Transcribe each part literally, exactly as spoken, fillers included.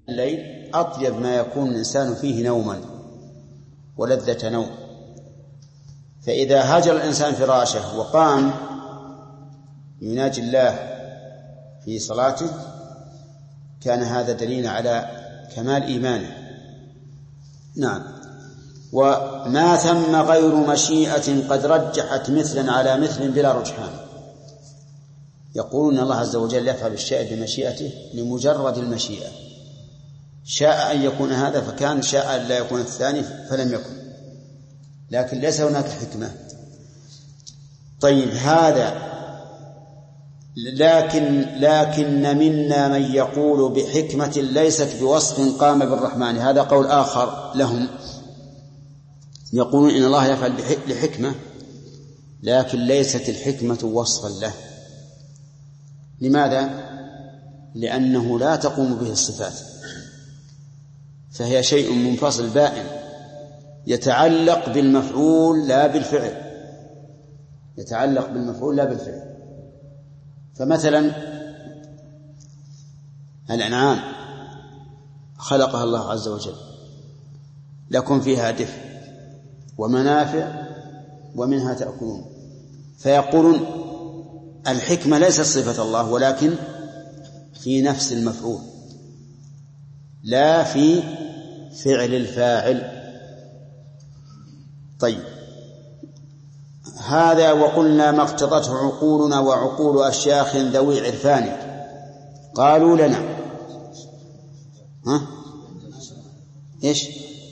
الليل أطيب ما يكون الإنسان فيه نوما ولذة نوم. فإذا هجر الإنسان فراشه وقام يناجي الله في صلاته كان هذا دليل على كمال إيمانه. نعم. وما ثم غير مشيئة قد رجحت مثلا على مثل بلا رجحان. يقولون الله عز وجل يفعل الشيء بمشيئته لمجرد المشيئة، شاء أن يكون هذا فكان، شاء أن لا يكون الثاني فلم يكن، لكن ليس هناك حكمة. طيب هذا لكن لكن منا من يقول بحكمة ليست بوصف قام بالرحمن، هذا قول آخر لهم، يقولون إن الله يفعل لحكمة لكن ليست الحكمة وصفا له. لماذا؟ لأنه لا تقوم به الصفات، فهي شيء منفصل بائن يتعلق بالمفعول لا بالفعل، يتعلق بالمفعول لا بالفعل. فمثلا الأنعام خلقها الله عز وجل لكم فيها دفء ومنافع ومنها تأكلون، فيقولون الحكمة ليست صفة الله ولكن في نفس المفعول لا في فعل الفاعل. طيب هذا وقلنا ما اقتضته عقولنا وعقول أشياخ ذوي عرفان قالوا لنا ها إيش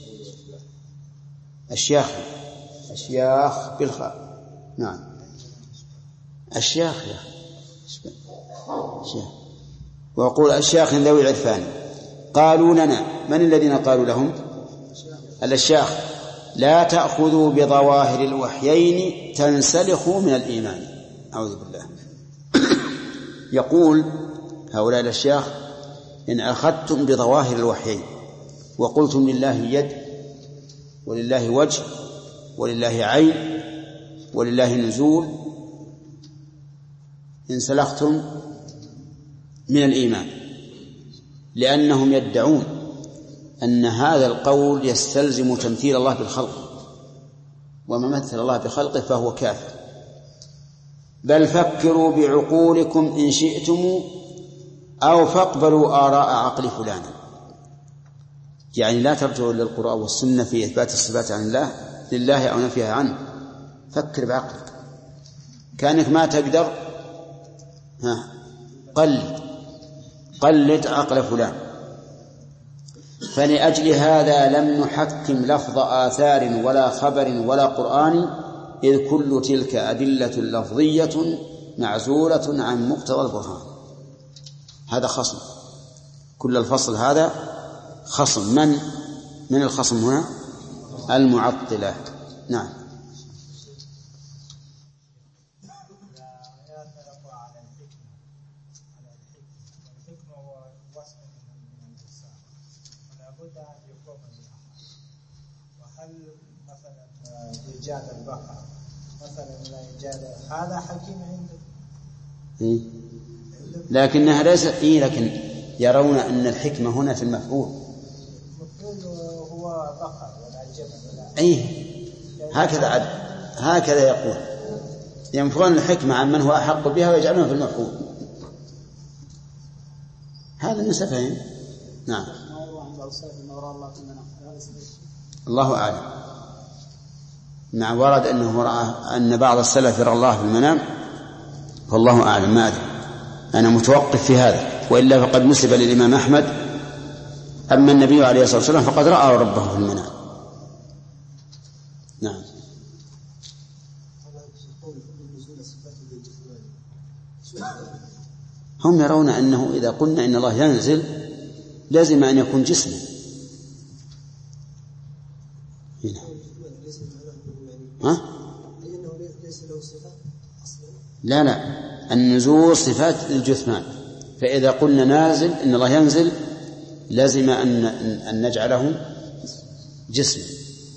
أشياخ أشياخ بالخاء. نعم أشياخ يا أشياخ وعقول أشياخ ذوي عرفان قالوا لنا. من الذين قالوا لهم؟ الأشياخ لا تأخذوا بظواهر الوحيين تنسلخوا من الإيمان. أعوذ بالله. يقول هؤلاء الأشياخ إن أخذتم بظواهر الوحيين وقلتم لله يد ولله وجه ولله عين ولله نزول انسلختم من الإيمان، لأنهم يدعون أن هذا القول يستلزم تمثيل الله بالخلق، وما مثل الله بخلقه فهو كافر. بل فكروا بعقولكم إن شئتم أو فاقبلوا آراء عقل فلان. يعني لا ترجعوا للقرآن والسنة في إثبات الصفات عن الله لله أو نفيها عنه، فكر بعقلك كأنك ما تقدر ها قلد قلد عقل فلان. فلأجل هذا لم نحكم لفظ آثار ولا خبر ولا قرآن، إذ كل تلك أدلة لفظية معزولة عن مقتضى البرهان. هذا خصم، كل الفصل هذا خصم. من من الخصم هنا؟ المعطلة. نعم. إيجاد البقر مثلا لا إيجاد هذا حكيم عندك إيه؟ لكنها ليست إيه لكن يرون أن الحكمة هنا في المفعول. المفعول هو بقر ولا جبل ولا أيه هكذا عد هكذا يقول ينفون الحكمة عن من هو أحق بها ويجعلونها في المفعول. هذا من سفههم. نعم. الله أعلم. نعم ورد أنه رأى أن بعض السلف يرى الله في المنام، فالله أعلم ما أدري، أنا متوقف في هذا، وإلا فقد نسب للإمام أحمد. أما النبي عليه الصلاة والسلام فقد رأى ربه في المنام. نعم. هم يرون أنه إذا قلنا إن الله ينزل لازم أن يكون جسما. هنا ها؟ لا لا النزول صفات الجثمان، فإذا قلنا نازل إن الله ينزل لازم أن أن نجعله جسم.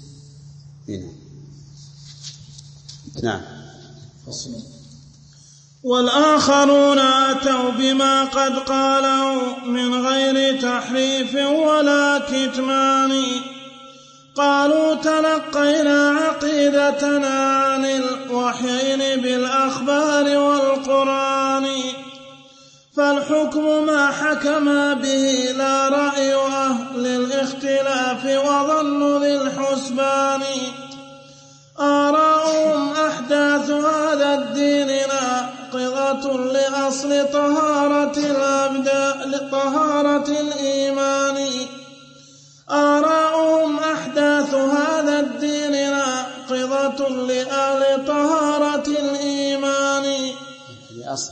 هنا. نعم. والآخرون أتوا بما قد قالوا من غير تحريف ولا كتمان قالوا تلقينا عقيدتنا عن الوحيين بالأخبار والقرآن فالحكم ما حكم به لا رأي أهل الاختلاف وظن ذي الحسبان آراؤهم أحداث هذا الدين ناقضة لأصل طهارة الأبدان طهارة الإيمان آراؤهم أحداث هذا الدين ناقضة لأهل طهارة الإيمان لأصل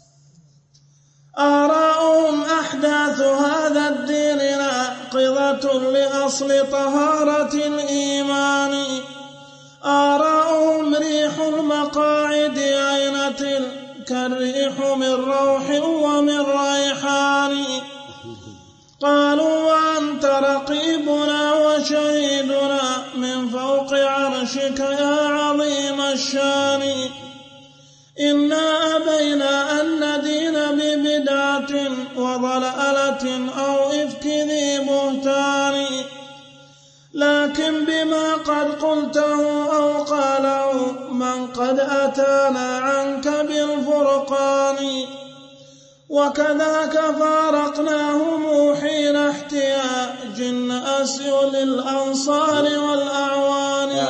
آراؤهم أحداث هذا الدين ناقضة لأصل طهارة الإيمان آراؤهم ريح المقاعد عينة كالريح من روح ومن ريحان قالوا وأنت رقيبنا وشهيدنا من فوق عرشك يا عظيم الشان إنا أبينا أن ندين ببدعة وضلالة أو إفك ذي بهتان لكن بما قد قلته أو قاله من قد أتانا عنك بالفرقان وكذاك فارقناهم حين احتياج أسي للأنصار والأعوان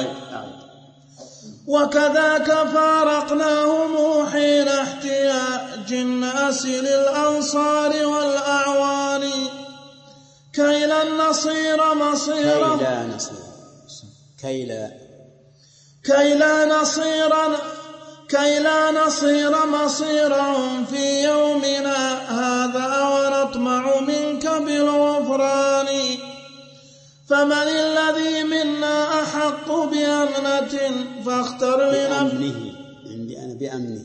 وكذاك فارقناهم حين احتياج أسي للأنصار والأعوان كي لن نصير مصيرا كي لا نصير كي لا كي لا نصير كي لا نصير مصيرهم في يومنا هذا ونطمع منك بالغفران فمن الذي منا أحق بأمنة فاختر بأمنه عندي أنا بأمنه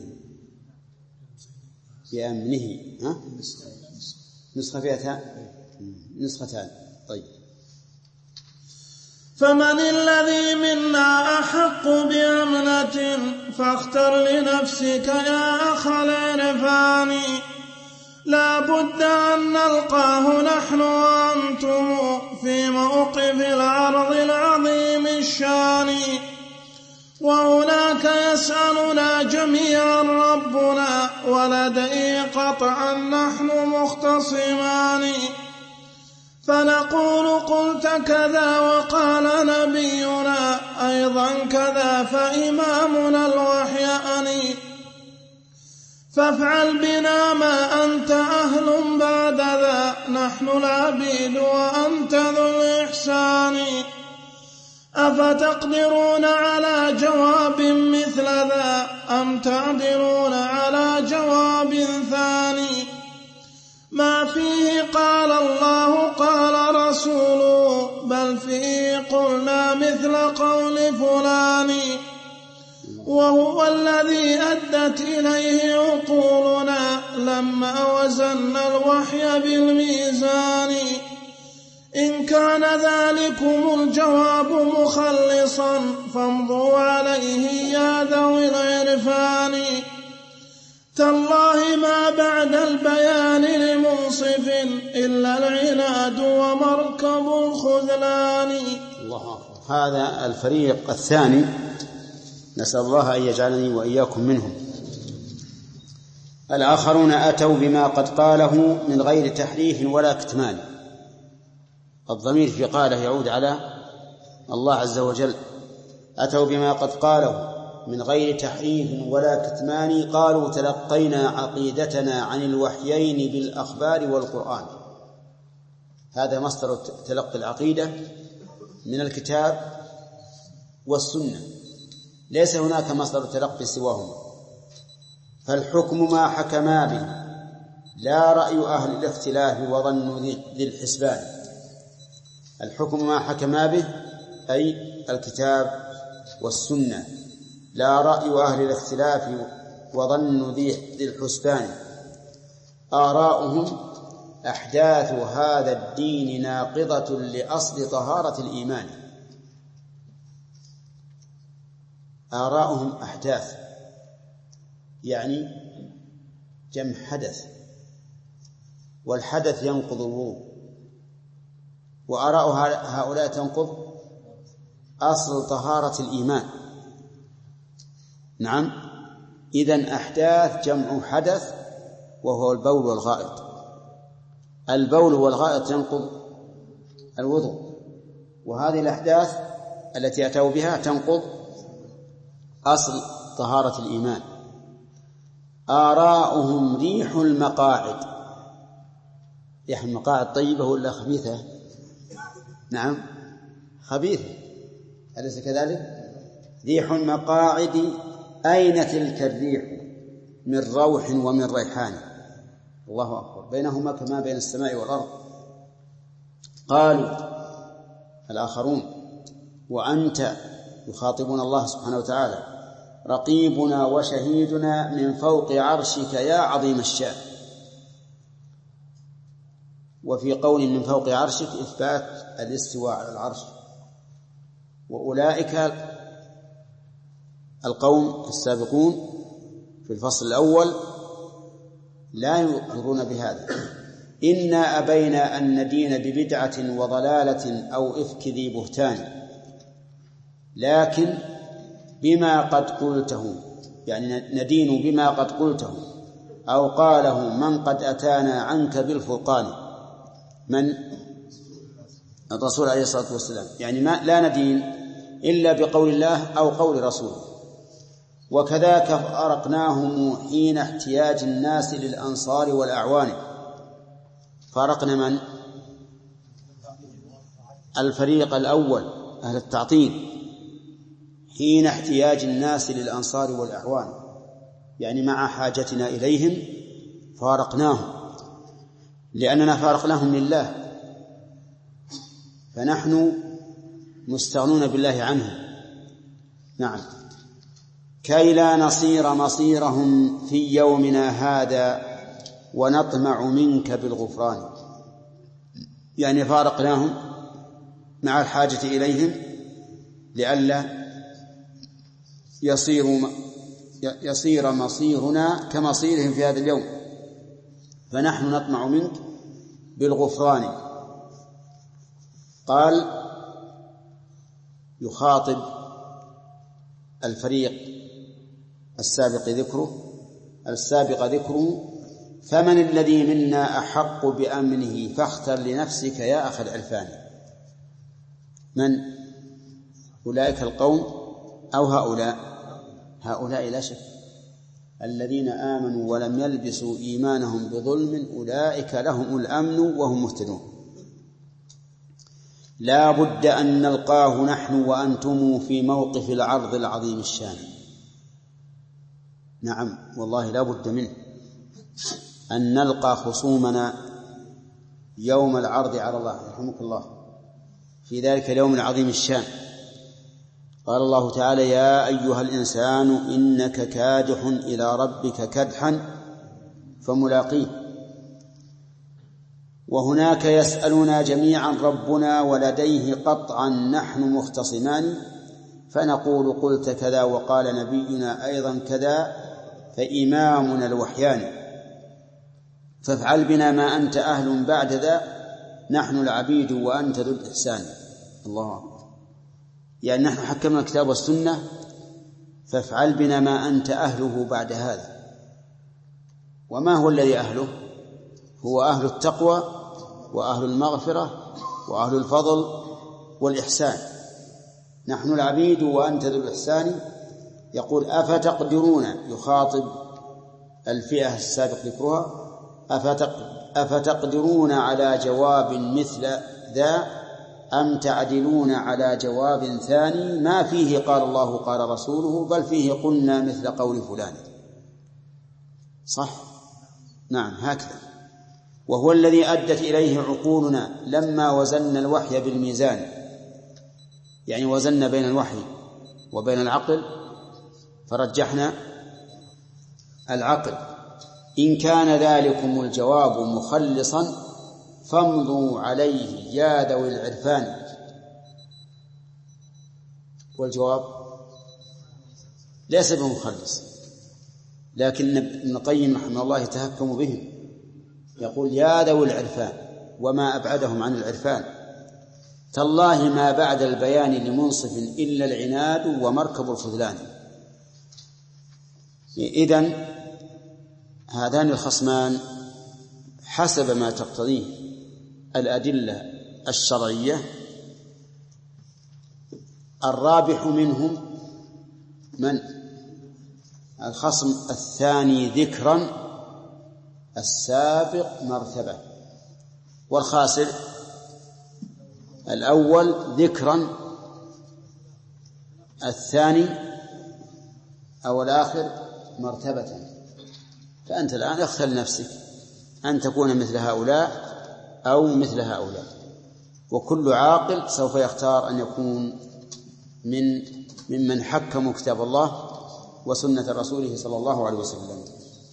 بأمنه ها نسخة فيها نسختان طيب فمن الذي منا أحق بأمنة فاختر لنفسك يا أخ العرفان لا بد أن نلقاه نحن وأنتم في موقف العرض العظيم الشان وهناك يسألنا جميعا ربنا ولديه قطعا نحن مختصمان فنقول قلت كذا وقال نبينا أيضا كذا فإمامنا الوحيان فافعل بنا ما أنت أهل بعد ذا نحن العبيد وأنت ذو الإحسان أفتقدرون على جواب مثل ذا أم تعدلون على جواب ثاني ما فيه قال الله قال رسوله بل فيه قلنا مثل قول فلان وهو الذي أدت إليه عقولنا لما وزنا الوحي بالميزان إن كان ذلكم الجواب مخلصا فامضوا عليه يا ذوي العرفان تالله ما بعد البيان لمنصف إلا العناد ومركب الخذلان. الله أكبر. هذا الفريق الثاني نسأل الله أن يجعلني وإياكم منهم. الآخرون أتوا بما قد قاله من غير تحريف ولا كتمان. الضمير في قاله يعود على الله عز وجل. أتوا بما قد قاله من غير تحريف ولا كتمان قالوا تلقينا عقيدتنا عن الوحيين بالأخبار والقرآن. هذا مصدر تلقي العقيدة من الكتاب والسنة، ليس هناك مصدر تلقي سواهما. فالحكم ما حكما به لا رأي أهل الاختلاف وظن ذي الحسبان. الحكم ما حكما به أي الكتاب والسنة، لا رأي أهل الاختلاف وظن ذي الحسبان. آراؤهم أحداث هذا الدين ناقضة لأصل طهارة الإيمان. آراؤهم أحداث يعني جمع حدث، والحدث ينقض الوضوء، وآراء هؤلاء تنقض أصل طهارة الإيمان. نعم، إذن أحداث جمع حدث وهو البول والغائط. البول والغائط ينقض الوضوء، وهذه الأحداث التي أتوا بها تنقض أصل طهارة الإيمان. آراؤهم ريح المقاعد. ريح المقاعد طيبة ولا خبيثة؟ نعم خبيثة، أليس كذلك؟ ريح المقاعد أين تلك الريح من روح ومن ريحان. الله أكبر، بينهما كما بين السماء والأرض. قالوا الآخرون وأنت، يخاطبون الله سبحانه وتعالى، رقيبنا وشهيدنا من فوق عرشك يا عظيم الشأن. وفي قول من فوق عرشك إثبات الاستواء على العرش. وأولئك القوم السابقون في الفصل الأول لا يقرون بهذا. إنا أبينا أن ندين ببدعة وضلالة أو إفك ذي بهتان، لكن بما قد قلته، يعني ندين بما قد قلته أو قاله من قد أتانا عنك بالفرقان، من الرسول عليه الصلاة والسلام، يعني ما لا ندين إلا بقول الله أو قول رسوله. وكذاك فأرقناهم حين احتياج الناس للأنصار والأعوان. فارقنا من؟ الفريق الأول أهل التعطيل، حين احتياج الناس للأنصار والأعوان، يعني مع حاجتنا إليهم فارقناهم، لأننا فارقناهم لله، فنحن مستغنون بالله عنهم. نعم، كي لا نصير مصيرهم في يومنا هذا ونطمع منك بالغفران، يعني فارقناهم مع الحاجة إليهم لئلا يصير يصير مصيرنا كمصيرهم في هذا اليوم، فنحن نطمع منك بالغفران. قال يخاطب الفريق السابق ذكره السابق ذكره فمن الذي منا أحق بأمنه فاختر لنفسك يا أخي العرفان. من أولئك القوم أو هؤلاء؟ هؤلاء لا شك، الذين آمنوا ولم يلبسوا إيمانهم بظلم أولئك لهم الأمن وهم مهتدون. لا بد أن نلقاه نحن وأنتم في موقف العرض العظيم الشان. نعم والله لا بد منه أن نلقى خصومنا يوم العرض على الله، رحمك الله، في ذلك اليوم العظيم الشان. قال الله تعالى يا أيها الإنسان إنك كادح إلى ربك كدحا فملاقيه. وهناك يسألنا جميعا ربنا ولديه قطعا نحن مختصمان، فنقول قلت كذا وقال نبينا أيضا كذا فإمامنا الوحيان، فافعل بنا ما أنت أهل بعد ذا نحن العبيد وأنت ذو الإحسان. الله أكبر، يعني نحن حكمنا الكتاب والسنة، فافعل بنا ما أنت أهله بعد هذا. وما هو الذي أهله؟ هو أهل التقوى وأهل المغفرة وأهل الفضل والإحسان. نحن العبيد وأنت ذو الإحسان. يقول أفتقدرون، يخاطب الفئة السابق ذكرها، أفتقدرون على جواب مثل ذا أم تعدلون على جواب ثاني ما فيه قال الله قال رسوله بل فيه قلنا مثل قول فلان. صح؟ نعم هكذا. وهو الذي أدت إليه عقولنا لما وزن الوحي بالميزان، يعني وزن بين الوحي وبين العقل فرجحنا العقل. إن كان ذلكم الجواب مخلصا فامضوا عليه يا ذوي العرفان. والجواب ليس بمخلص، لكن ابن القيم رحمه الله يتهكم بهم، يقول يا ذوي العرفان وما أبعدهم عن العرفان، تالله ما بعد البيان لمنصف إلا العناد ومركب الخذلان. إذن هذان الخصمان حسب ما تقتضيه الأدلة الشرعية الرابح منهم من؟ الخصم الثاني ذكرا السابق مرتبة، والخاسر الأول ذكرا الثاني أو الآخر مرتبة. فأنت الآن اختر لنفسك أن تكون مثل هؤلاء أو مثل هؤلاء، وكل عاقل سوف يختار أن يكون من ممن حكموا كتاب الله وسنة رسوله صلى الله عليه وسلم.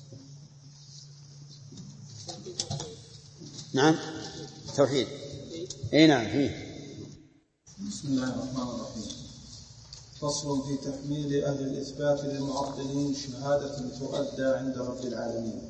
نعم توحيد، اي نعم فيه. بسم الله الرحمن الرحيم. فصل في تحميل أهل الإثبات للمعطلين شهادة تؤدى عند رب العالمين.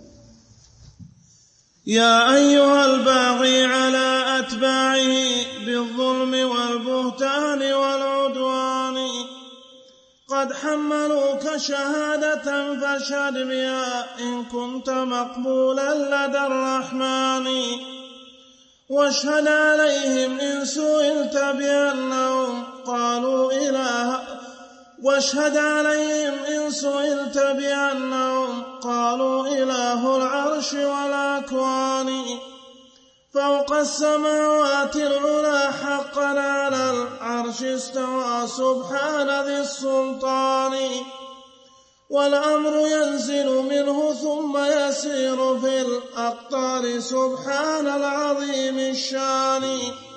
يا أيها الباغي على أتباعه بالظلم والبهتان والعدوان، قد حملوك شهادة فاشهد بها إن كنت مقبولا لدى الرحمن، واشهد عليهم إن سئلت بأنهم قالوا إله واشهد عليهم إن سئلت بأنهم قالوا إله العرش والأكوان، فوق السماوات العلى حقا على العرش استوى سبحان ذي السلطان، والأمر ينزل منه ثم يسير في الأقطار سبحان العظيم الشان،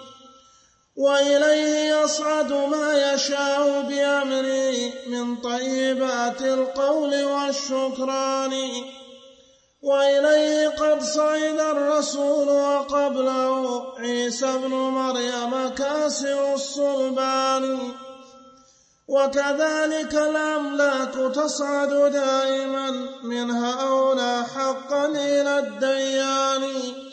وإليه يصعد ما يشاء بأمره من طيبات القول والشكران، وإليه قد صعد الرسول وقبله عيسى ابن مريم كاسر الصلبان، وكذلك الأملاك تصعد دائما منها أولى حقا إلى الديان،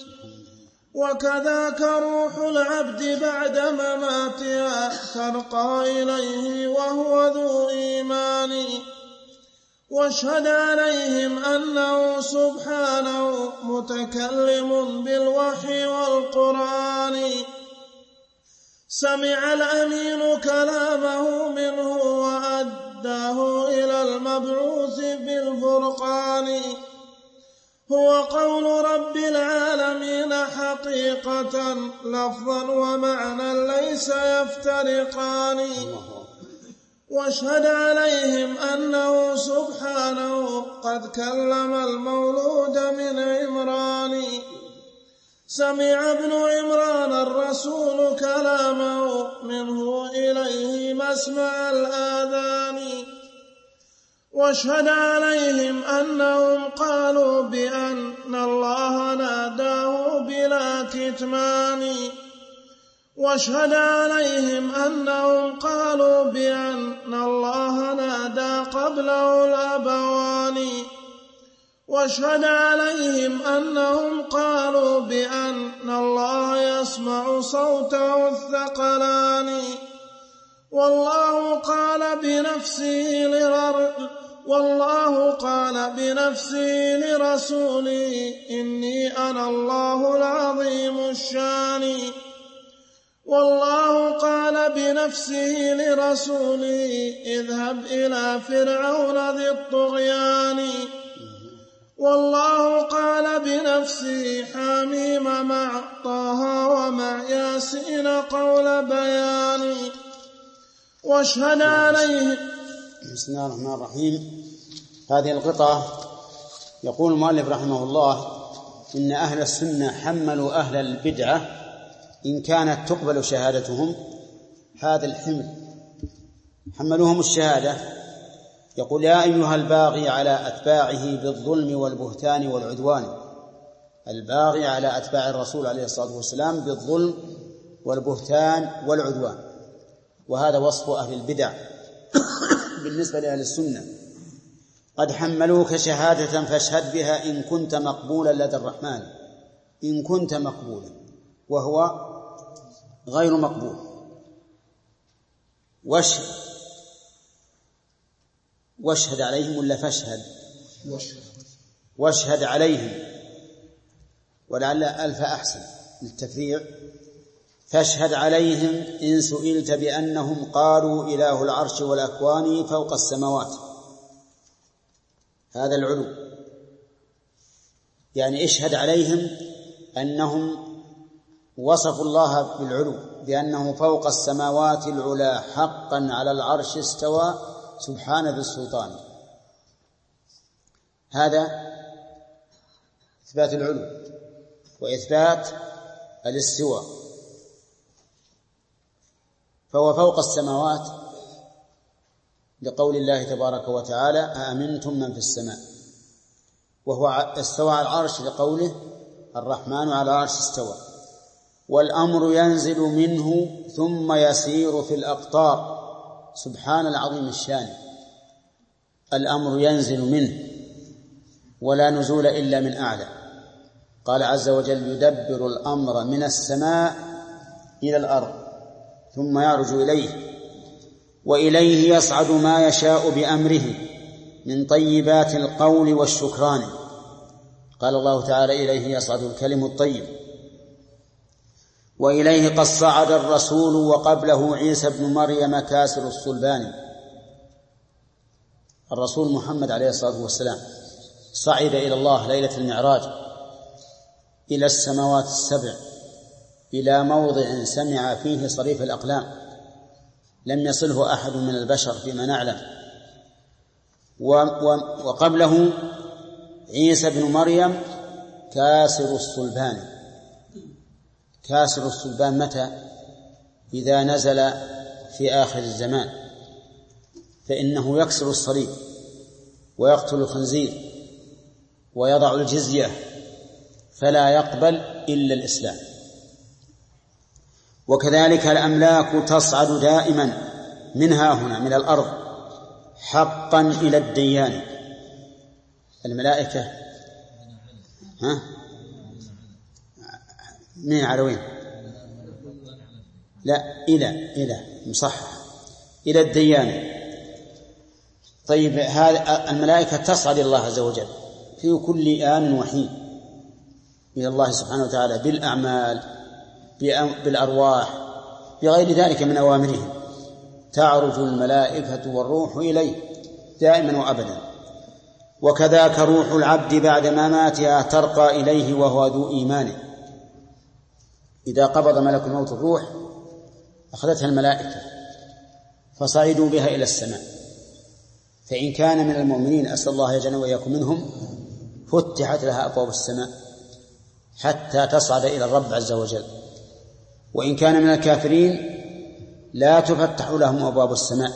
وكذاك روح العبد بعد مماتها ترقى إليه وهو ذو إيمان، واشهد عليهم أنه سبحانه متكلم بالوحي والقرآن، سمع الأمين كلامه منه وأداه إلى المبعوث بالفرقان، هو قول رب العالمين حقيقة لفظا ومعنى ليس يفترقان، واشهد عليهم أنه سبحانه قد كلم المولود من عمران، سمع ابن عمران الرسول كلامه منه إليه مسمع الآذان، واشهد عليهم أنهم قالوا بأن الله ناداه بلا كتمان، واشهد عليهم أنهم قالوا بأن الله نادى قبله الأبوان، واشهد عليهم أنهم قالوا بأن الله يسمع صوته الثقلان، والله قال بنفسه لرر والله قال بنفسه لرسوله إني أنا الله العظيم الشان، والله قال بنفسه لرسوله اذهب إلى فرعون ذي الطغيان، والله قال بنفسه حميم مع طه ومع ياسين قول بيان، واشهد عليه. بسم الله الرحمن الرحيم. هذه القطعة يقول المؤلف رحمه الله إن أهل السنة حملوا أهل البدعة إن كانت تقبل شهادتهم هذا الحمل، حملوهم الشهادة. يقول يا أيها الباغي على أتباعه بالظلم والبهتان والعدوان، الباغي على أتباع الرسول عليه الصلاة والسلام بالظلم والبهتان والعدوان، وهذا وصف أهل البدع بالنسبة لأهل السنة. قد حملوك شهادة فاشهد بها إن كنت مقبولا لدى الرحمن، إن كنت مقبولا، وهو غير مقبول. واشهد واشهد عليهم ولا فاشهد؟ واشهد عليهم، ولعل ألف أحسن للتفريع. فاشهد عليهم إن سئلت بأنهم قالوا إله العرش والأكوان فوق السماوات. هذا العلو، يعني اشهد عليهم أنهم وصفوا الله بالعلو بأنه فوق السماوات العلا حقا على العرش استوى سبحان ذي السلطان. هذا إثبات العلو وإثبات الاستواء، فهو فوق السماوات لقول الله تبارك وتعالى أأمنتم من في السماء، وهو استوى على العرش لقوله الرحمن على العرش استوى. والأمر ينزل منه ثم يسير في الأقطار سبحان العظيم الشان. الأمر ينزل منه ولا نزول إلا من أعلى. قال عز وجل يدبر الأمر من السماء إلى الأرض ثم يعرج إليه، وإليه يصعد ما يشاء بأمره من طيبات القول والشكران. قال الله تعالى إليه يصعد الكلم الطيب. وإليه قد صعد الرسول وقبله عيسى بن مريم كاسر الصلبان. الرسول محمد عليه الصلاة والسلام صعد إلى الله ليلة المعراج إلى السماوات السبع، إلى موضع سمع فيه صريف الأقلام لم يصله أحد من البشر فيما نعلم. وقبله عيسى بن مريم كاسر الصلبان. كاسر الصلبان متى؟ إذا نزل في آخر الزمان، فإنه يكسر الصليب ويقتل الخنزير ويضع الجزية فلا يقبل إلا الإسلام. وكذلك الأملاك تصعد دائما منها هنا من الأرض حقا إلى الديان. الملائكة ها من على وين؟ لا إلى إلى مصحح إلى الديان. طيب هذا الملائكة تصعد إلى الله عز وجل في كل آن وحين إلى الله سبحانه وتعالى بالأعمال بالأرواح بغير ذلك من أوامره. تعرج الملائكة والروح إليه دائما وأبدا. وكذاك روح العبد بعد مماتها ترقى إليه وهو ذو إيمان. إذا قبض ملك الموت الروح أخذتها الملائكة فصعدوا بها إلى السماء، فإن كان من المؤمنين أسأل الله يجعلنا وإياكم منهم فتحت لها أبواب السماء حتى تصعد إلى الرب عز وجل. وإن كان من الكافرين لا تفتح لهم أبواب السماء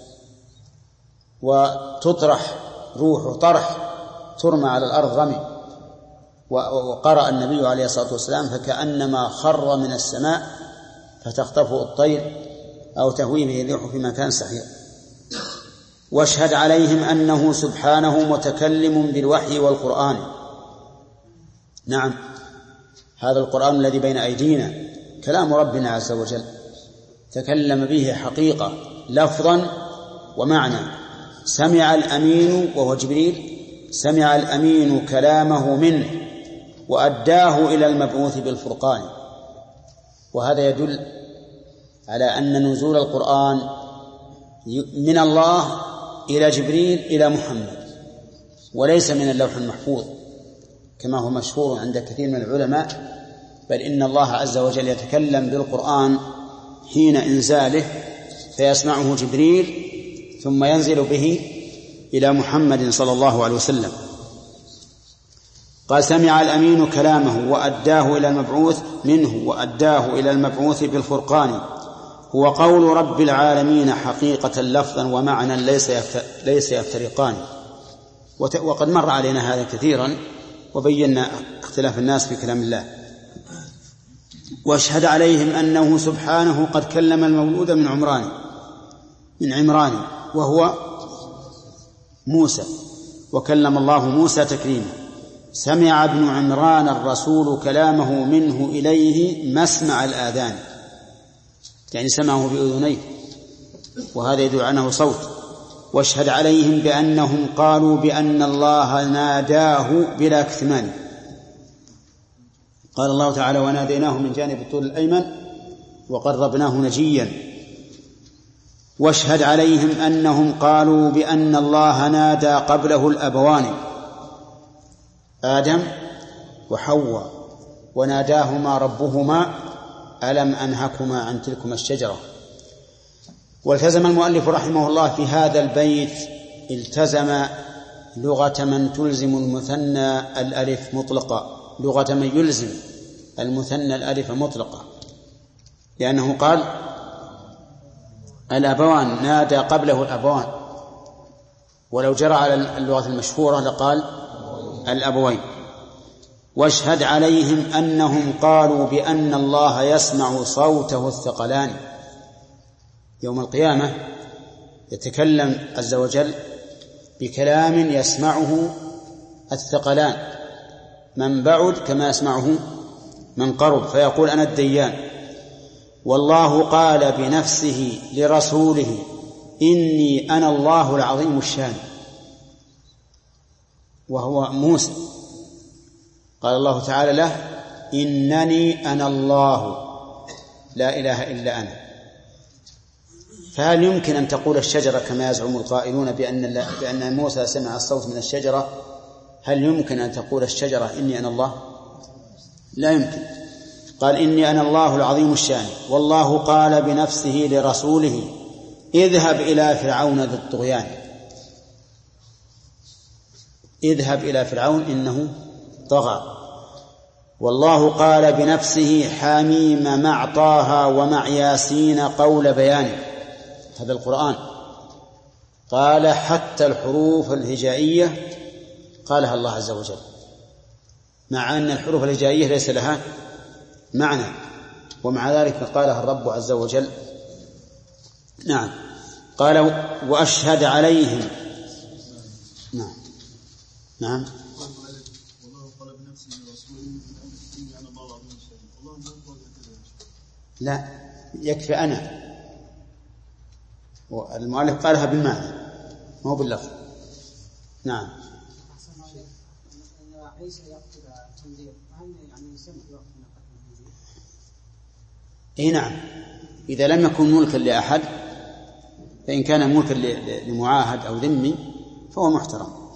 وتطرح روح طرح ترمى على الأرض رمي. وقرأ النبي عليه الصلاة والسلام فكأنما خر من السماء فتخطفه الطير أو تهوي به الريح في مكان سحيق. واشهد عليهم أنه سبحانه متكلم بالوحي والقرآن. نعم، هذا القرآن الذي بين أيدينا كلام ربنا عز وجل تكلم به حقيقة لفظا ومعنى. سمع الأمين وهو جبريل سمع الأمين كلامه منه وأداه إلى المبعوث بالفرقان. وهذا يدل على أن نزول القرآن من الله إلى جبريل إلى محمد وليس من اللوح المحفوظ كما هو مشهور عند كثير من العلماء، بل إن الله عز وجل يتكلم بالقرآن حين إنزاله فيسمعه جبريل ثم ينزل به إلى محمد صلى الله عليه وسلم. قال سمع الأمين كلامه وأداه إلى المبعوث منه وأداه إلى المبعوث بالفرقان. هو قول رب العالمين حقيقة لفظا ومعنى ليس ليس يفترقان. وقد مر علينا هذا كثيرا وبينا اختلاف الناس في كلام الله. واشهد عليهم أنه سبحانه قد كلم المولود من عمران من عمران وهو موسى وكلم الله موسى تكليما. سمع ابن عمران الرسول كلامه منه إليه مسمع الآذان، يعني سمعه بأذنيه، وهذا يدل عنه صوت. واشهد عليهم بأنهم قالوا بأن الله ناداه بلا اكتمان. قال الله تعالى: وناديناه من جانب الطور الأيمن وقربناه نجيا. واشهد عليهم أنهم قالوا بأن الله نادى قبله الأبوان آدم وحواء وناداهما ربهما ألم أنهكما عن تلكما الشجرة. والتزم المؤلف رحمه الله في هذا البيت التزم لغة من تلزم المثنى الألف مطلقة، لغة من يلزم المثنى الألف مطلقة، لأنه قال الأبوان نادى قبله الأبوان، ولو جرى على اللغة المشهورة لقال الأبوين. واشهد عليهم أنهم قالوا بأن الله يسمع صوته الثقلان. يوم القيامة يتكلم عز وجل بكلام يسمعه الثقلان، من بعد كما يسمعه من قرب، فيقول أنا الديان. والله قال بنفسه لرسوله إني أنا الله العظيم الشان، وهو موسى. قال الله تعالى له إنني أنا الله لا إله إلا أنا. فهل يمكن أن تقول الشجرة كما يزعم القائلون بأن, بأن موسى سمع الصوت من الشجرة؟ هل يمكن أن تقول الشجرة إني أنا الله؟ لا يمكن. قال إني أنا الله العظيم الشان. والله قال بنفسه لرسوله اذهب إلى فرعون ذي الطغيان. اذهب إلى فرعون إنه طغى. والله قال بنفسه حميم مع طه ومع ياسين قول بيان. هذا القرآن قال حتى الحروف الهجائية قالها الله عز وجل، مع أن الحروف الهجائية ليس لها معنى، ومع ذلك قالها الرب عز وجل. نعم. قال وأشهد عليهم. نعم نعم لا يكفي أنا، المؤلف قالها بالمعنى ما هو باللفظ. نعم. اي نعم، إذا لم يكن ملكا لأحد، فإن كان ملكا لمعاهد أو ذمي فهو محترم.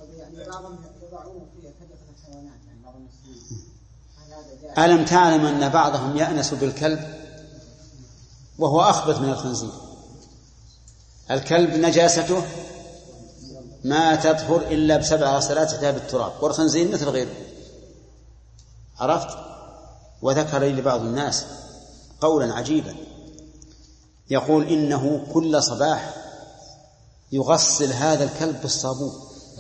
ألم تعلم أن بعضهم يأنس بالكلب وهو أخبث من الخنزير؟ الكلب نجاسته ما تطهر إلا بسبع غسلات تحتها بالتراب، والخنزير مثل غيره. عرفت؟ وذكر لي بعض الناس قولا عجيبا، يقول إنه كل صباح يغسل هذا الكلب بالصابون.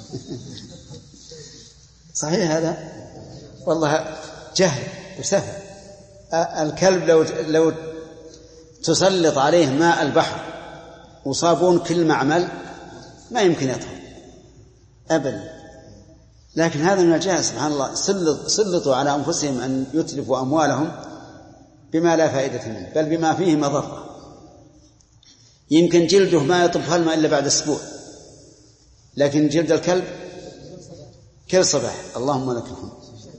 صحيح هذا؟ والله جهل وسفه. الكلب لو لو تسلط عليه ماء البحر وصابون كل معمل ما يمكن يطهر أبدا. لكن هذا من الجهل سبحان الله. سلط سلطوا على أنفسهم أن يتلفوا أموالهم بما لا فائدة منه، بل بما فيه مضرة. يمكن جلده ما يطب الماء إلا بعد أسبوع، لكن جلد الكلب كل صباح. اللهم لك الحمد.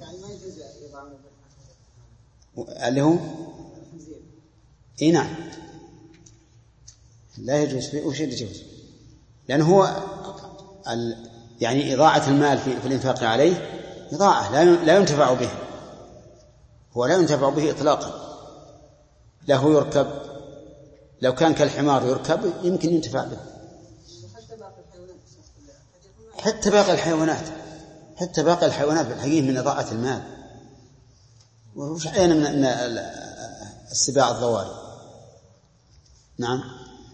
اللي هو اي نعم لا يجوز. وش يجوز؟ لأنه هو ال... يعني إضاعة المال في, في الإنفاق عليه إضاعة لا لا ينتفع به، هو لا ينتفع به إطلاقا. له يركب، لو كان كالحمار يركب يمكن ينتفع به. حتى باقي الحيوانات حتى باقي الحيوانات بالحقيقة من إضاعة المال، وش أحيانا من السباع الضواري. نعم.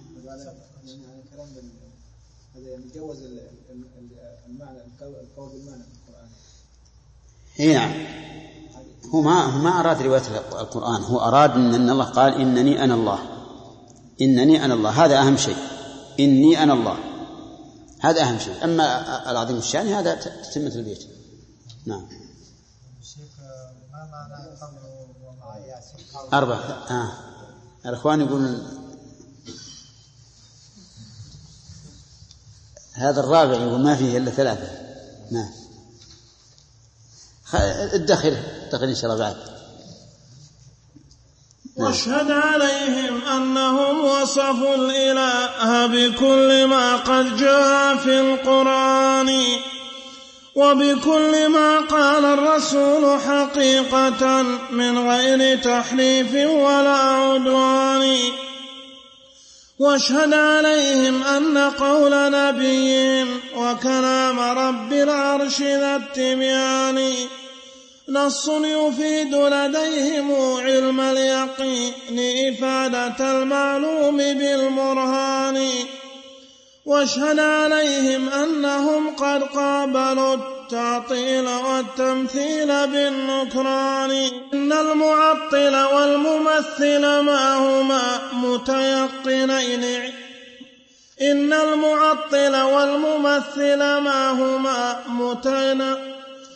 يجوز المعنى القول بالمعنى في القرآن. اي نعم. هو ما هو ما أراد رواية القرآن، هو أراد أن الله قال إنني أنا الله، إنني أنا الله، هذا أهم شيء. إني أنا الله. هذا أهم شيء. أما العظيم الشان هذا تتمة البيت. نعم. ما معنى قوله ومع ياسين؟ أربعة. آه. الأخوان يقولون هذا الرابع يقول ما فيه إلا ثلاثة. نعم. الدخل الدخل إن شاء الله بعد. واشهد عليهم أنهم وصفوا الإله بكل ما قد جاء في القرآن وبكل ما قال الرسول حقيقة من غير تحريف ولا عدوان. واشهد عليهم أن قول نبيهم وكلام رب العرش ذا التبيان نص يفيد لديهم علم اليقين إفادة المعلوم بالبرهان. واشهد عليهم أنهم قد قابلوا التعطيل والتمثيل بالنكران. إن المعطل والممثل ما هما متيقنين إن المعطل والممثل ما هما متيقنين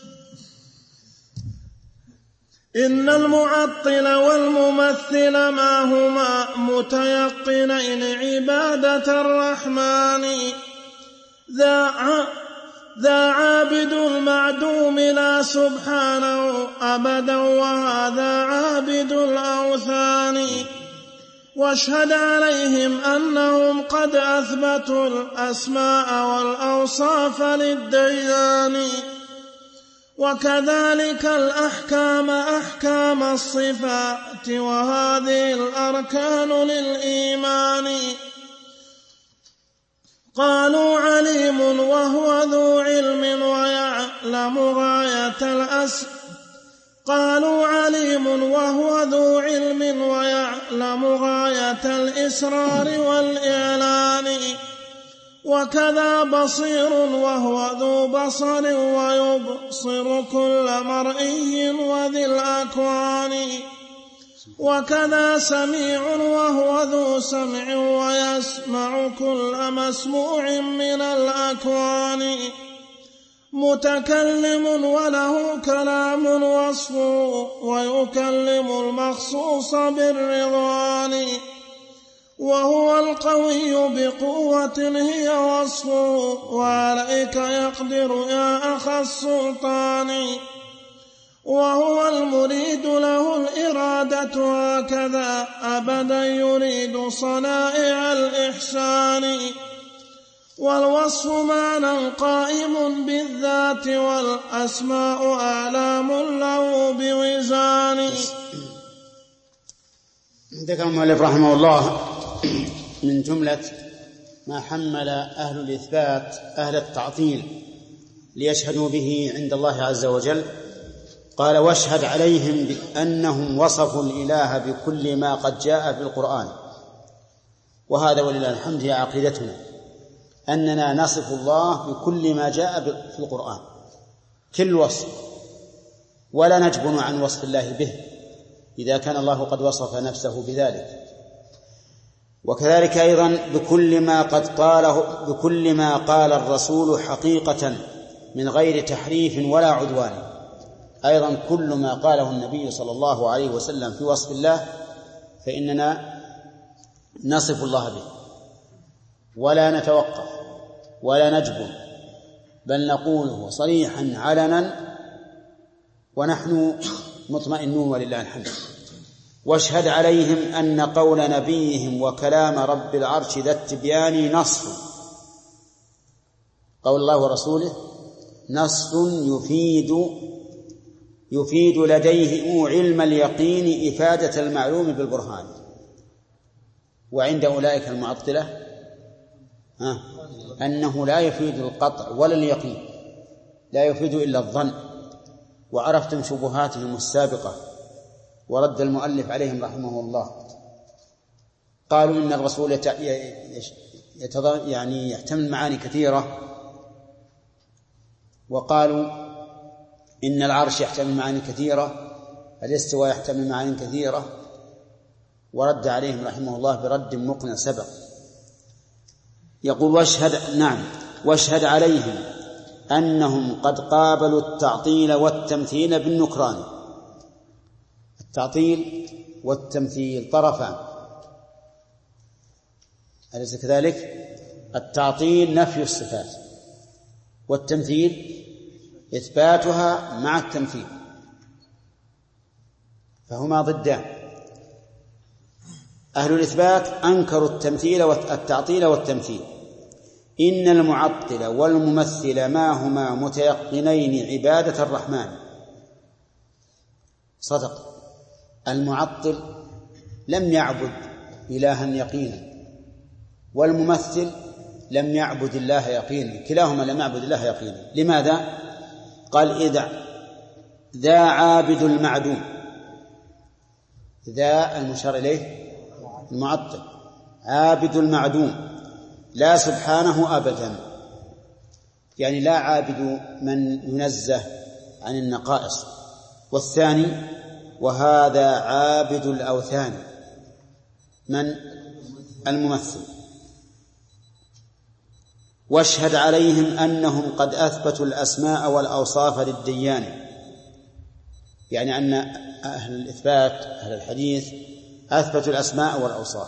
إن المعطل والممثل ما هما متيقنين عبادة الرحمن. ذا ذا عابد المعدوم لا سبحانه أبدا وهذا عابد الأوثان. واشهد عليهم أنهم قد أثبتوا الأسماء والأوصاف للديان وكذلك الأحكام أحكام الصفات وهذه الأركان للإيمان. قالوا عليم وهو ذو علم ويعلم غاية الأس قالوا عليم وهو ذو علم ويعلم غاية الإسرار والإعلان وكذا بصير وهو ذو بصر ويبصر كل مرئي وذي الأكوان وكذا سميع وهو ذو سمع ويسمع كل مسموع من الأكوان متكلم وله كلام وصفه ويكلم المخصوص بالرضوان وهو القوي بقوة هي وصفه وعليك يقدر يا أخ السلطان وهو المريد له الإرادة هكذا أبدا يريد صنائع الإحسان والوصف معنى قائم بالذات والأسماء أعلام له بوزان. ذكر المؤلف رحمه الله من جملة ما حمل أهل الإثبات أهل التعطيل ليشهدوا به عند الله عز وجل. قال واشهد عليهم بأنهم وصفوا الإله بكل ما قد جاء في القرآن. وهذا ولله الحمد هي عقيدتنا أننا نصف الله بكل ما جاء في القرآن كل وصف ولا نجبن عن وصف الله به إذا كان الله قد وصف نفسه بذلك. وكذلك أيضا بكل ما قد قاله بكل ما قال الرسول حقيقة من غير تحريف ولا عدوان. أيضا كل ما قاله النبي صلى الله عليه وسلم في وصف الله فإننا نصف الله به ولا نتوقف ولا نجبن بل نقوله صريحا علنا ونحن مطمئنون ولله الحمد. واشهد عليهم أن قول نبيهم وكلام رب العرش ذا التبيان نص قول الله ورسوله نص يفيد يفيد لديه علم اليقين إفادة المعلوم بالبرهان. وعند أولئك المعطلة أنه لا يفيد القطع ولا اليقين لا يفيد إلا الظن. وعرفتم شبهاتهم السابقة ورد المؤلف عليهم رحمه الله. قالوا إن الرسول يعني يحتمل معاني كثيرة وقالوا إن العرش يحتمل معاني كثيرة الاستواء يحتمل معاني كثيرة ورد عليهم رحمه الله برد مقنع سبق. يقول واشهد نعم واشهد عليهم أنهم قد قابلوا التعطيل والتمثيل بالنكران. التعطيل والتمثيل طرفان، أليس كذلك؟ التعطيل نفي الصفات، والتمثيل إثباتها مع التمثيل، فهما ضدان. أهل الإثبات أنكروا التمثيل والتعطيل والتمثيل. إن المعطل والممثل ما هما متيقنين عبادة الرحمن. صدق، المعطل لم يعبد إلها يقينا، والممثل لم يعبد الله يقينا، كلاهما لم يعبد الله يقينا. لماذا؟ قال إذا ذا عابد المعدوم، ذا المشار إليه المعطل، عابد المعدوم لا سبحانه أبدا، يعني لا عابد من ينزه عن النقائص. والثاني وهذا عابد الأوثان، من؟ الممثل. واشهد عليهم أنهم قد أثبتوا الأسماء والأوصاف للديان، يعني أن أهل الإثبات أهل الحديث أثبتوا الأسماء والأوصاف،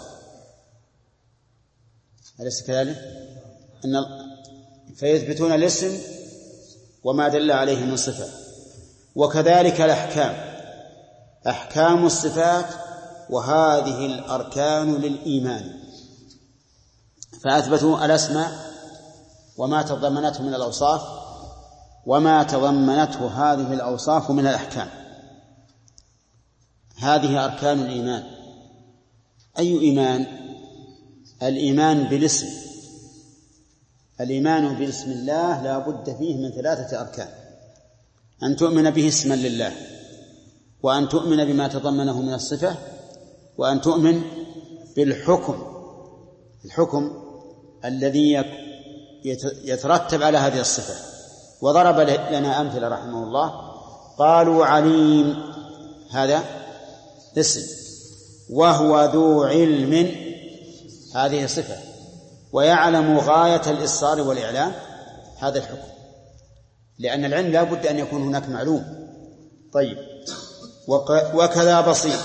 أليس كذلك؟ أن فيثبتون الاسم وما دل عليه من صفة، وكذلك الأحكام، أحكام الصفات، وهذه الأركان للإيمان. فأثبتوا الأسماء وما تضمنته من الأوصاف وما تضمنته هذه الأوصاف من الأحكام، هذه أركان الإيمان. أي إيمان؟ الإيمان بالاسم. الإيمان باسم الله لا بد فيه من ثلاثة أركان: أن تؤمن به اسما لله، وأن تؤمن بما تضمنه من الصفة، وأن تؤمن بالحكم، الحكم الذي يترتب على هذه الصفة. وضرب لنا أمثلة رحمه الله، قالوا عليم هذا اسم، وهو ذو علم هذه صفة، ويعلم غاية الإصرار والإعلام هذا الحكم، لأن العلم لا بد أن يكون هناك معلوم. طيب، وكذا بصير،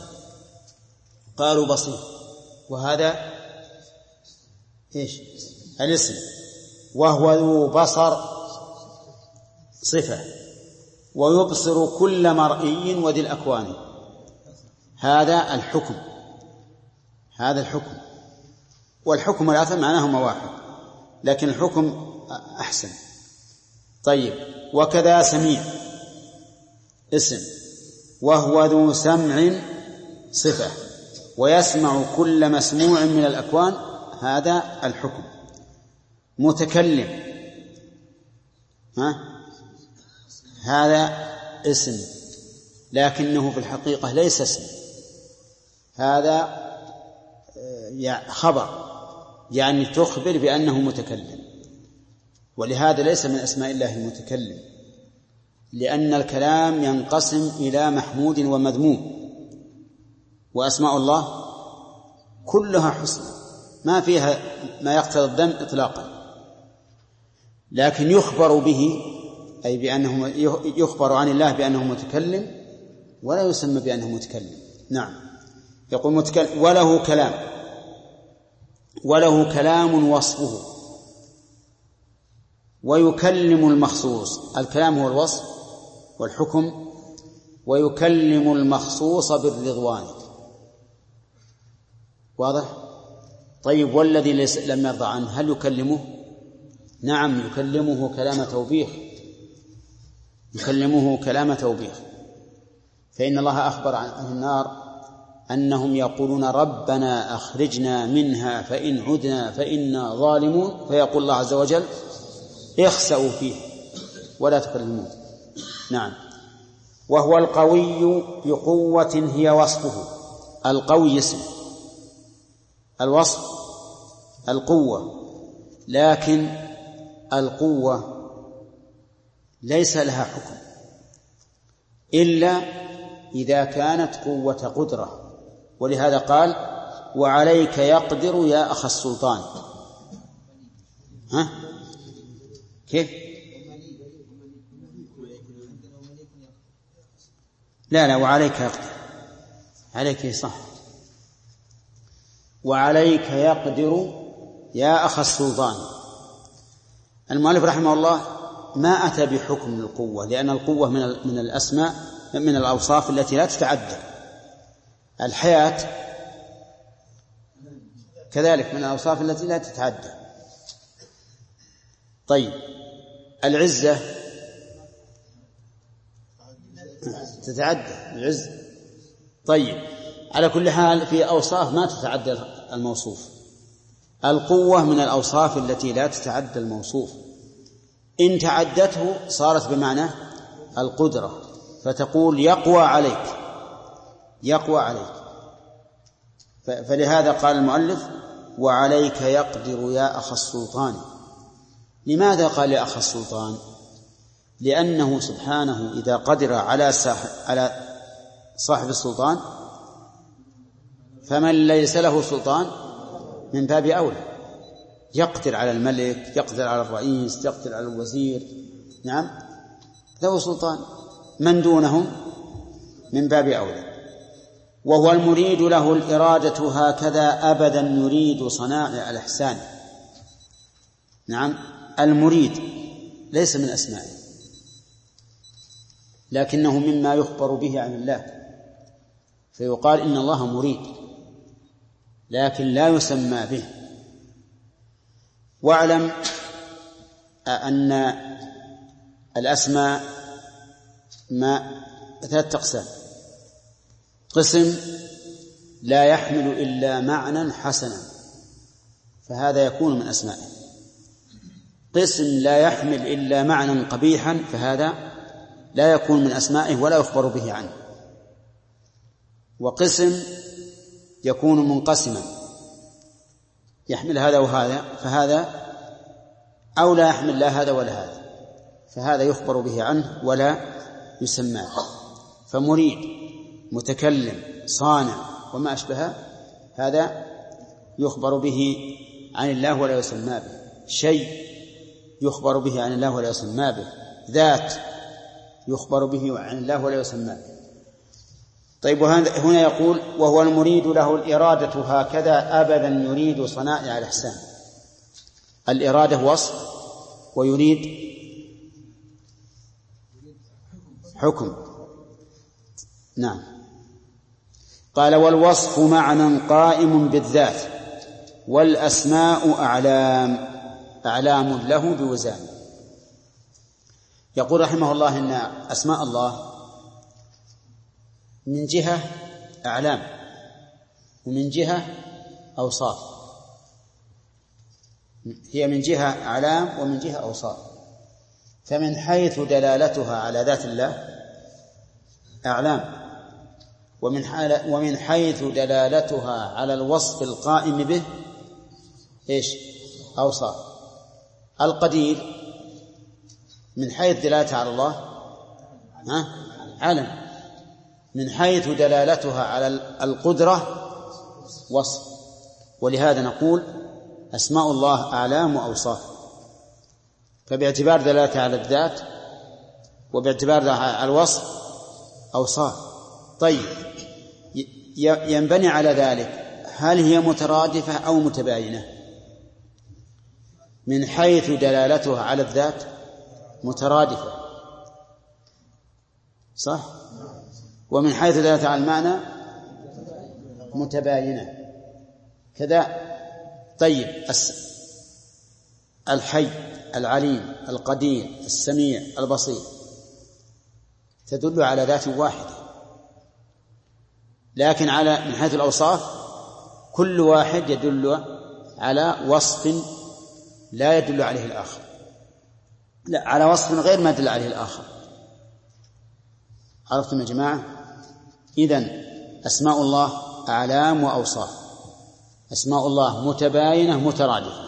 قالوا بصير، وهذا إيش؟ الاسم، وهو ذو بصر صفة، ويبصر كل مرئي وذي الأكوان هذا الحكم، هذا الحكم. والحكم والأثم معناهما واحد، لكن الحكم أحسن. طيب، وكذا سميع اسم، وهو ذو سمع صفة، ويسمع كل مسموع من الأكوان هذا الحكم. متكلم ها؟ هذا اسم، لكنه في الحقيقة ليس اسم، هذا خبر، يعني تخبر بأنه متكلم، ولهذا ليس من أسماء الله المتكلم، لأن الكلام ينقسم إلى محمود ومذموم، وأسماء الله كلها حسنى ما فيها ما يقتضي الذم إطلاقا، لكن يخبر به أي بأنه يخبر عن الله بأنه متكلم ولا يسمى بأنه متكلم. نعم، يقول متكلم وله كلام، وله كلام وصفه، ويكلم المخصوص، الكلام هو الوصف والحكم، ويكلم المخصوص بالرضوان. واضح؟ طيب، والذي لم يرضى عنه هل يكلمه؟ نعم، يكلمه كلام توبيخ، يكلمه كلام توبيخ. فإن الله أخبر عن النار أنهم يقولون ربنا أخرجنا منها فإن عدنا فإنا ظالمون، فيقول الله عز وجل اخسأوا فيه ولا تكلمون. نعم. وهو القوي بقوة هي وصفه، القوي اسم، الوصف القوة، لكن القوة ليس لها حكم إلا إذا كانت قوة قدرة، ولهذا قال وعليك يقدر يا أخ السلطان. ها؟ كيف؟ لا لا وعليك يقدر، عليك صح، وعليك يقدر يا أخ السلطان. المؤلف رحمه الله ما أتى بحكم القوة، لأن القوة من من الأسماء من الأوصاف التي لا تتعدى. الحياة كذلك من الأوصاف التي لا تتعدى. طيب العزة تتعدى العزة. طيب على كل حال في أوصاف ما تتعدى الموصوف. القوة من الأوصاف التي لا تتعدى الموصوف، إن تعدته صارت بمعنى القدرة، فتقول يقوى عليك، يقوى عليك. فلهذا قال المؤلف وعليك يقدر يا أخ السلطان. لماذا قال يا أخ السلطان؟ لأنه سبحانه إذا قدر على على صاحب السلطان فمن ليس له سلطان من باب أولى، يقدر على الملك، يقدر على الرئيس، يقدر على الوزير، نعم له سلطان. من دونهم من باب أولى. وهو المريد له الإرادة هكذا أبدا يريد صنائع الإحسان. نعم المريد ليس من أسمائه، لكنه مما يخبر به عن الله، فيقال إن الله مريد لكن لا يسمى به. واعلم أن الأسماء ما ثلاثة أقسام: قسم لا يحمل إلا معنى حسنا فهذا يكون من أسمائه، قسم لا يحمل إلا معنى قبيحا فهذا لا يكون من أسمائه ولا يخبر به عنه، وقسم يكون منقسما يحمل هذا وهذا فهذا أو لا يحمل لا هذا ولا هذا فهذا يخبر به عنه ولا يسمى. فمريد، متكلم، صانع وما أشبه هذا يخبر به عن الله ولا يسمى به، شيء يخبر به عن الله ولا يسمى به، ذات يخبر به عن الله ولا يسمى به. طيب هنا يقول وهو المريد له الإرادة هكذا أبدا يريد صنائع الإحسان. الإرادة وصف ويريد حكم. نعم. قال والوصف معنى قائم بالذات والأسماء أعلام أعلام له بوزان. يقول رحمه الله إن أسماء الله من جهة أعلام ومن جهة أوصاف، هي من جهة أعلام ومن جهة أوصاف. فمن حيث دلالتها على ذات الله أعلام، ومن ومن حيث دلالتها على الوصف القائم به إيش؟ أوصاف. القدير من حيث دلالتها على الله ها؟ علم، من حيث دلالتها على القدرة وصف. ولهذا نقول أسماء الله أعلام وأوصاف، فباعتبار دلالتها على الذات وباعتبار على الوصف أوصاف. طيب ينبني على ذلك هل هي مترادفة أو متباينة؟ من حيث دلالتها على الذات مترادفة صح، ومن حيث دلالتها على المعنى متباينة كذا. طيب الحي، العليم، القدير، السميع، البصير تدل على ذات واحدة، لكن على من حيث الأوصاف كل واحد يدل على وصف لا يدل عليه الآخر، لا على وصف غير ما يدل عليه الآخر. عرفتم يا جماعة؟ إذن أسماء الله أعلام وأوصاف. أسماء الله متباينة مترادفة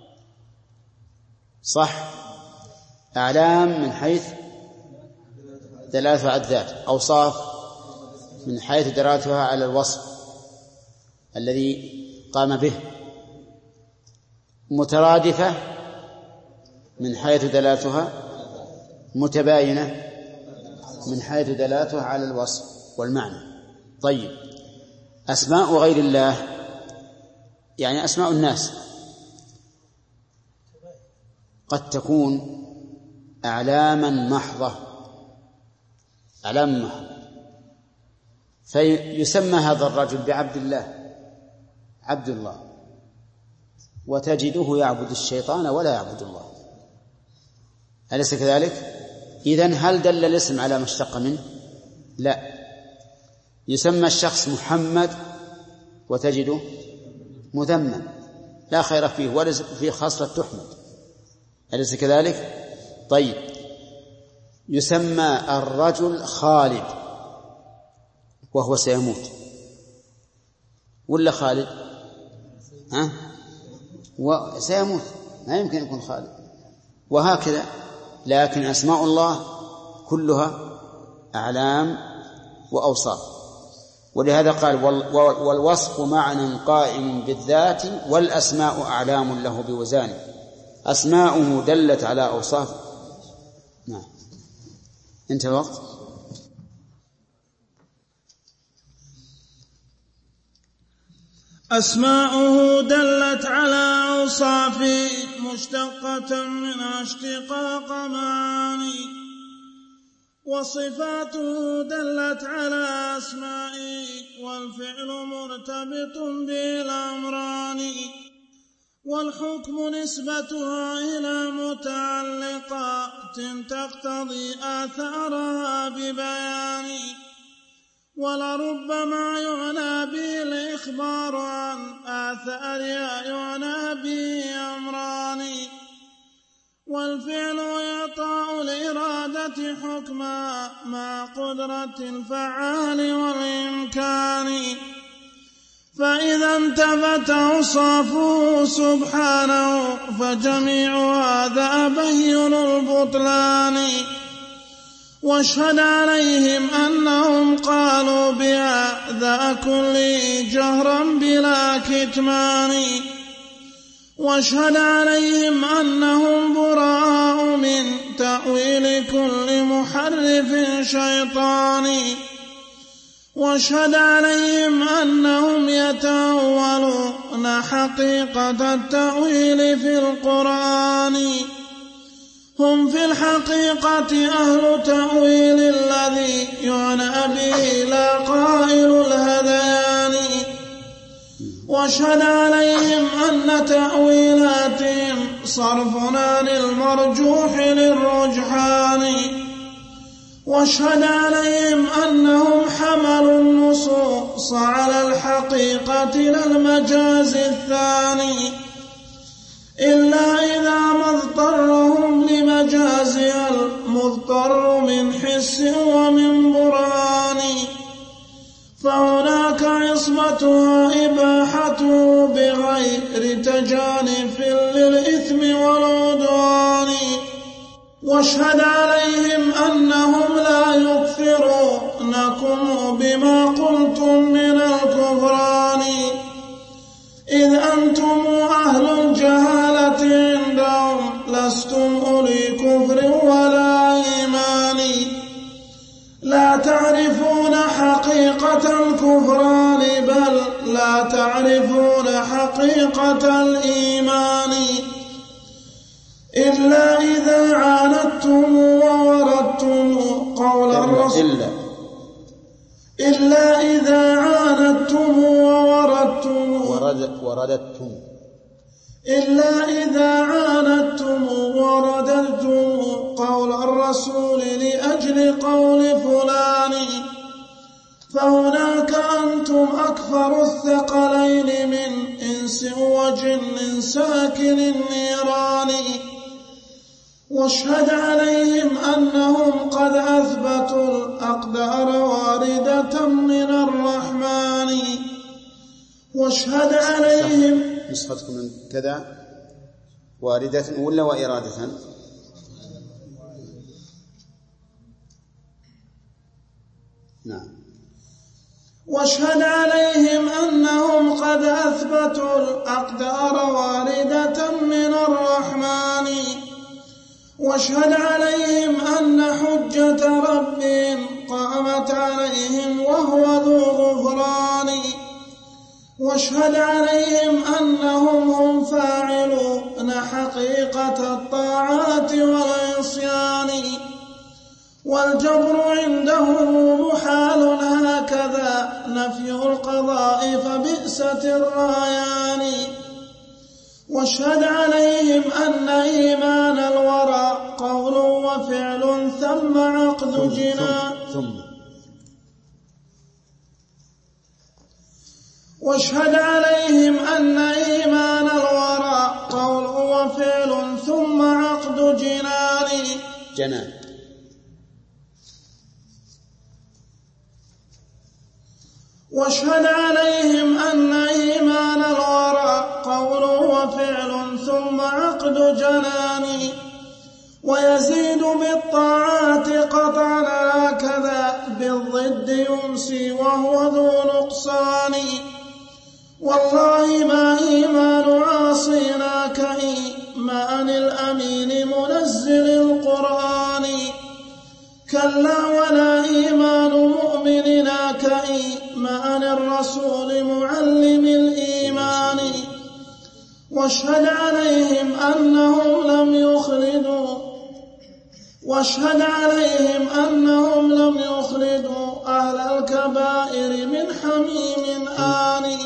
صح، أعلام من حيث دلالتها على الذات، أوصاف من حيث دلالتها على الوصف الذي قام به، مترادفة من حيث دلالتها متباينة من حيث دلالتها على الوصف والمعنى. طيب، أسماء غير الله يعني أسماء الناس قد تكون أعلاما محضة أعلام محضة، فيسمى هذا الرجل بعبد الله عبد الله، وتجده يعبد الشيطان ولا يعبد الله، أليس كذلك؟ إذن هل دل الاسم على ما اشتق منه؟ لا. يسمى الشخص محمد وتجده مذمما لا خير فيه ولا فيه خاصة تحمد، أليس كذلك؟ طيب، يسمى الرجل خالد وهو سيموت ولا خالد؟ ها؟ وسيموت، ما يمكن يكون خالد، وهكذا. لكن أسماء الله كلها أعلام وأوصاف، ولهذا قال والوصف معنى قائم بالذات والأسماء أعلام له بوزان، أسماؤه دلت على أوصاف. نعم، انتهى الوقت. أسماؤه دلت على أوصاف مشتقة من اشتقاق معاني، وصفاته دلت على أسمائه والفعل مرتبط بالأمران، والحكم نسبتها إلى متعلقات تقتضي آثارها ببيان، ولربما يعنى به الإخبار عن آثارها يعنى به أمران، والفعل إعطاء الإرادة حكما مع قدرة الفعال والإمكان، فإذا انتفت أوصافه سبحانه فجميع هذا بين البطلان، واشهد عليهم أنهم قالوا بهذا كله جهرا بلا كتمان، واشهد عليهم أنهم براء من تأويل كل محرف شيطاني، واشهد عليهم أنهم يتأولون حقيقة التأويل في القرآن، هم في الحقيقة أهل تأويل الذي يعنى به لا قائل الهذيان، واشهد عليهم أن تأويلاتهم صرف عن المرجوح للرجحان، واشهد عليهم أنهم حملوا النصوص على الحقيقة لا المجاز الثاني، إلا إذا ما اضطرهم لمجازها المضطر من حس ومن برهان، فهناك عصمتها إباحته بغير تجانف للإثم والعدوان، واشهد عليهم أنهم لا يكفرونكم بما قلتم من الكفران، إذ أنتم أهل الجهالة عندهم لستم أولي كفر ولا إيمان، لا تعرفون حقيقة الكفران بل لا تعرفون حقيقة الإيمان، إلا إذا عاندتم ووردتم قول الرسول إلا إذا عاندتم ووردتم ورد وردتم إلا إذا عاندتم ورددتم قول الرسول لأجل قول فلان، فهناك أنتم أكثر الثقلين من إنس وجن ساكن النيران، واشهد عليهم أنهم قد أثبتوا الأقدار واردة من الرحمن، واشهد عليهم نسختكم كذا واردة ولا وإرادة؟ نعم. واشهد عليهم أنهم قد أثبتوا الأقدار واردة من الرحمن، واشهد عليهم أن حجة ربهم قامت عليهم وهو ذو غفران. واشهد عليهم أنهم هم فاعلون حقيقة الطاعات والعصيان. والجبر عندهم محال هكذا نفي القضاء فبئست الرايان. واشهد عليهم أن إيمان الورى قول وفعل ثم عقد جنان. واشهد عليهم أن إيمان الورى قول وفعل ثم عقد جنان. جنان. واشهد عليهم أن إيمان الورى قول وفعل ثم عقد جنان. ويزيد بالطاعات قطعا هكذا بالضد يمسي وهو ذو نقصان. والله ما إيمان عاصينا كإيمان الأمين منزل القرآن. كلا ولا إيمان مؤمننا كإيمان الرسول معلم الإيمان. واشهد عليهم أنهم لم يخلدوا واشهد عليهم أنهم لم يخلدوا أهل الكبائر من حميم آن.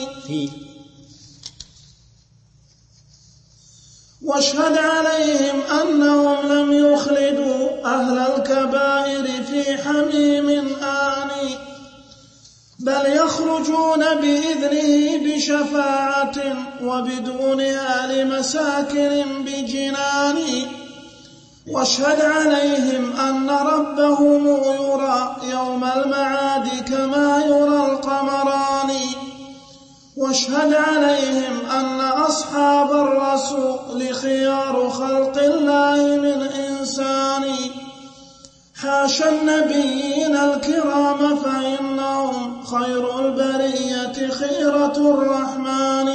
واشهد عليهم أنهم لم يخلدوا أهل الكبائر في حميم آن. بل يخرجون بإذنه بشفاعة وبدونها لمساكن بجنان. واشهد عليهم أن ربهم يرى يوم المعاد كما يرى القمران. واشهد عليهم أن أصحاب الرسول خيار خلق الله من إنسان. حاشا النبيين الكرام فإنهم خير البرية خيرة الرحمن.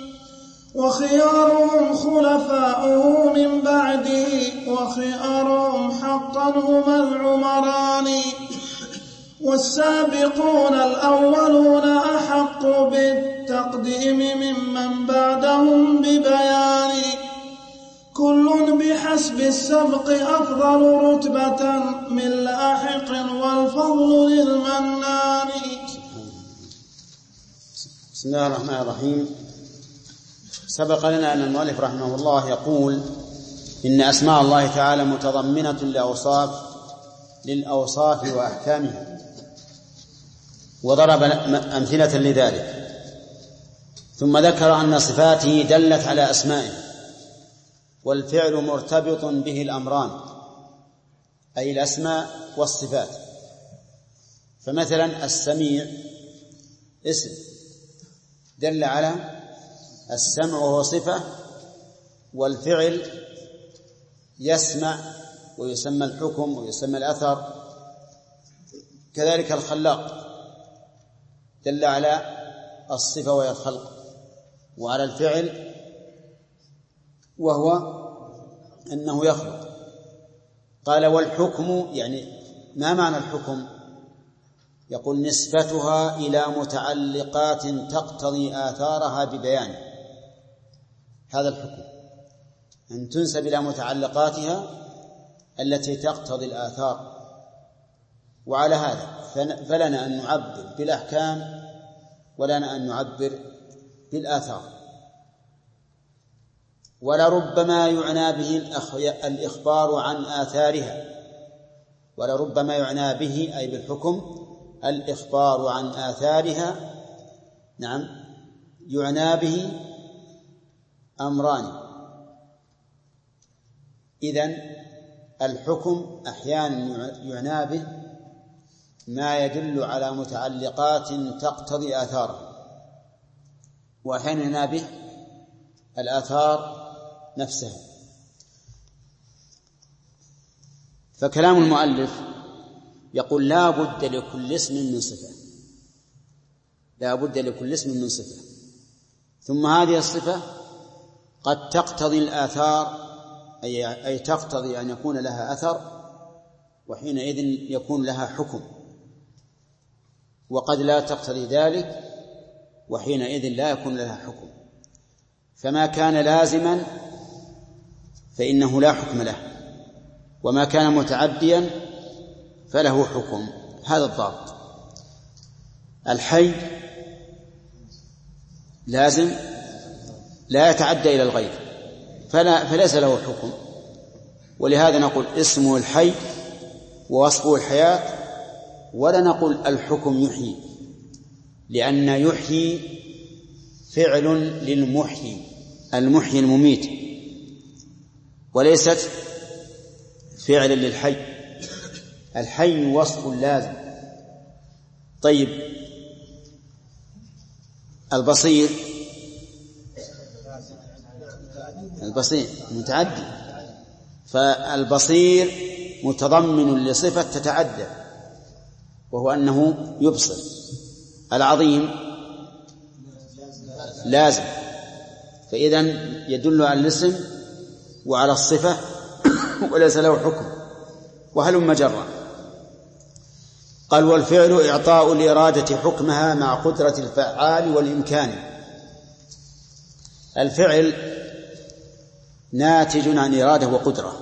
وخيارهم خلفاؤه من بعده وخيارهم حقا هم العمران. والسابقون الأولون أحق بالتقديم ممن بعدهم ببيان. كل بحسب السبق أفضل رتبة من لاحق والفضل للمنان. بسم الله الرحمن الرحيم. سبق لنا أن المؤلف رحمه الله يقول إن أسماء الله تعالى متضمنة لأوصاف للأوصاف وأحكامها، وضرب أمثلة لذلك، ثم ذكر أن صفاته دلت على أسمائه، والفعل مرتبط به الأمران أي الأسماء والصفات. فمثلا السميع اسم دل على السمع وهو صفة، والفعل يسمع ويسمى الحكم ويسمى الأثر. كذلك الخلاق دل على الصفة وهي الخلق، وعلى الفعل وهو أنه يخلق. قال والحكم يعني ما معنى الحكم؟ يقول نسبتها إلى متعلقات تقتضي آثارها ببيانه. هذا الحكم، أن تنسب إلى متعلقاتها التي تقتضي الآثار. وعلى هذا فلنا أن نعبر بالأحكام ولنا أن نعبر بالآثار. ولربما يعنى به الإخبار عن آثارها، ولربما يعنى به أي بالحكم الإخبار عن آثارها. نعم، يعنى به أمران. إذن الحكم أحيانا يعنى به ما يدل على متعلقات تقتضي آثاره، وأحيانا يعنى به الآثار نفسها. فكلام المؤلف يقول لا بد لكل اسم من صفة، لا بد لكل اسم من صفة، ثم هذه الصفة قد تقتضي الآثار أي, أي تقتضي أن يكون لها أثر، وحينئذ يكون لها حكم، وقد لا تقتضي ذلك وحينئذ لا يكون لها حكم. فما كان لازما فإنه لا حكم له، وما كان متعديا فله حكم. هذا الضابط. الحي لازم لا يتعدى إلى الغير فلا فليس له حكم، ولهذا نقول اسمه الحي ووصفه الحياة، ولا نقول الحكم يحيي، لأن يحيي فعل للمحيي، المحيي المميت، وليست فعل للحي. الحي وصف لازم. طيب البصير البصير متعدي، فالبصير متضمن لصفة تتعدى وهو أنه يبصر. العظيم لازم، فإذن يدل على الاسم وعلى الصفة وليس له حكم. وهلم جرا. قال والفعل إعطاء الإرادة حكمها مع قدرة الفعال والإمكان. الفعل ناتج عن إرادة وقدرة،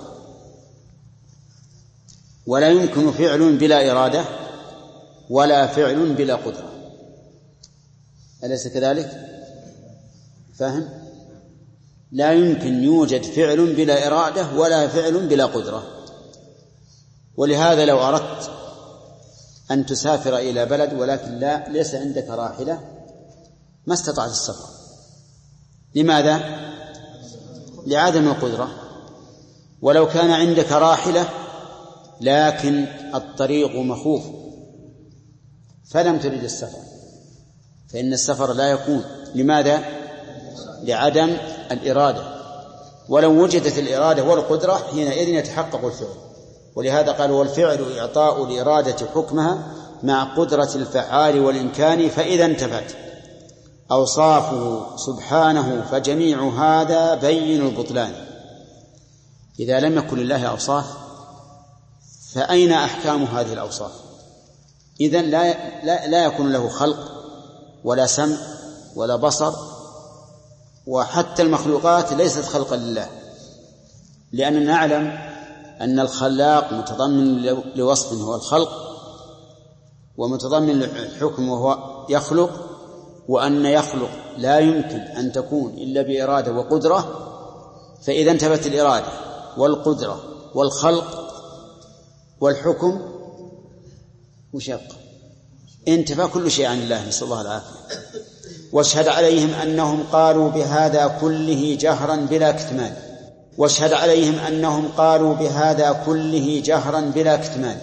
ولا يمكن فعل بلا إرادة ولا فعل بلا قدرة، أليس كذلك؟ فاهم؟ لا يمكن يوجد فعل بلا إرادة ولا فعل بلا قدرة. ولهذا لو أردت أن تسافر إلى بلد ولكن لا ليس عندك راحلة ما استطعت السفر. لماذا؟ لعدم القدرة. ولو كان عندك راحلة لكن الطريق مخوف فلم ترد السفر، فإن السفر لا يكون. لماذا؟ لعدم الإرادة. ولو وجدت الإرادة والقدرة حينئذ يتحقق الفعل. ولهذا قال والفعل إعطاء الإرادة حكمها مع قدرة الفعال والإمكان، فإذا انتفت أوصافه سبحانه فجميع هذا بين البطلان. إذا لم يكن لله أوصاف فأين أحكام هذه الأوصاف؟ إذن لا, لا, لا يكون له خلق ولا سمع ولا بصر، وحتى المخلوقات ليست خلقا لله، لأننا نعلم أن الخلاق متضمن لوصف هو الخلق، ومتضمن للحكم وهو يخلق، وأن يخلق لا يمكن أن تكون إلا بإرادة وقدرة. فإذا انتفت الإرادة والقدرة والخلق والحكم وشق انتفى كل شيء عن الله، نسأل الله العافية. واشهد عليهم أنهم قالوا بهذا كله جهرا بلا كتمان. واشهد عليهم أنهم قالوا بهذا كله جهرا بلا كتمان.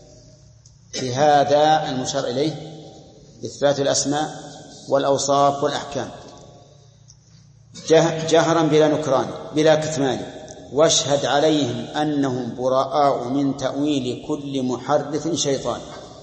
بهذا المشار إليه إثبات الأسماء والأوصاف والأحكام جهرا بلا نكران بلا كتمان. واشهد عليهم أنهم براء من تأويل كل محرف شيطان.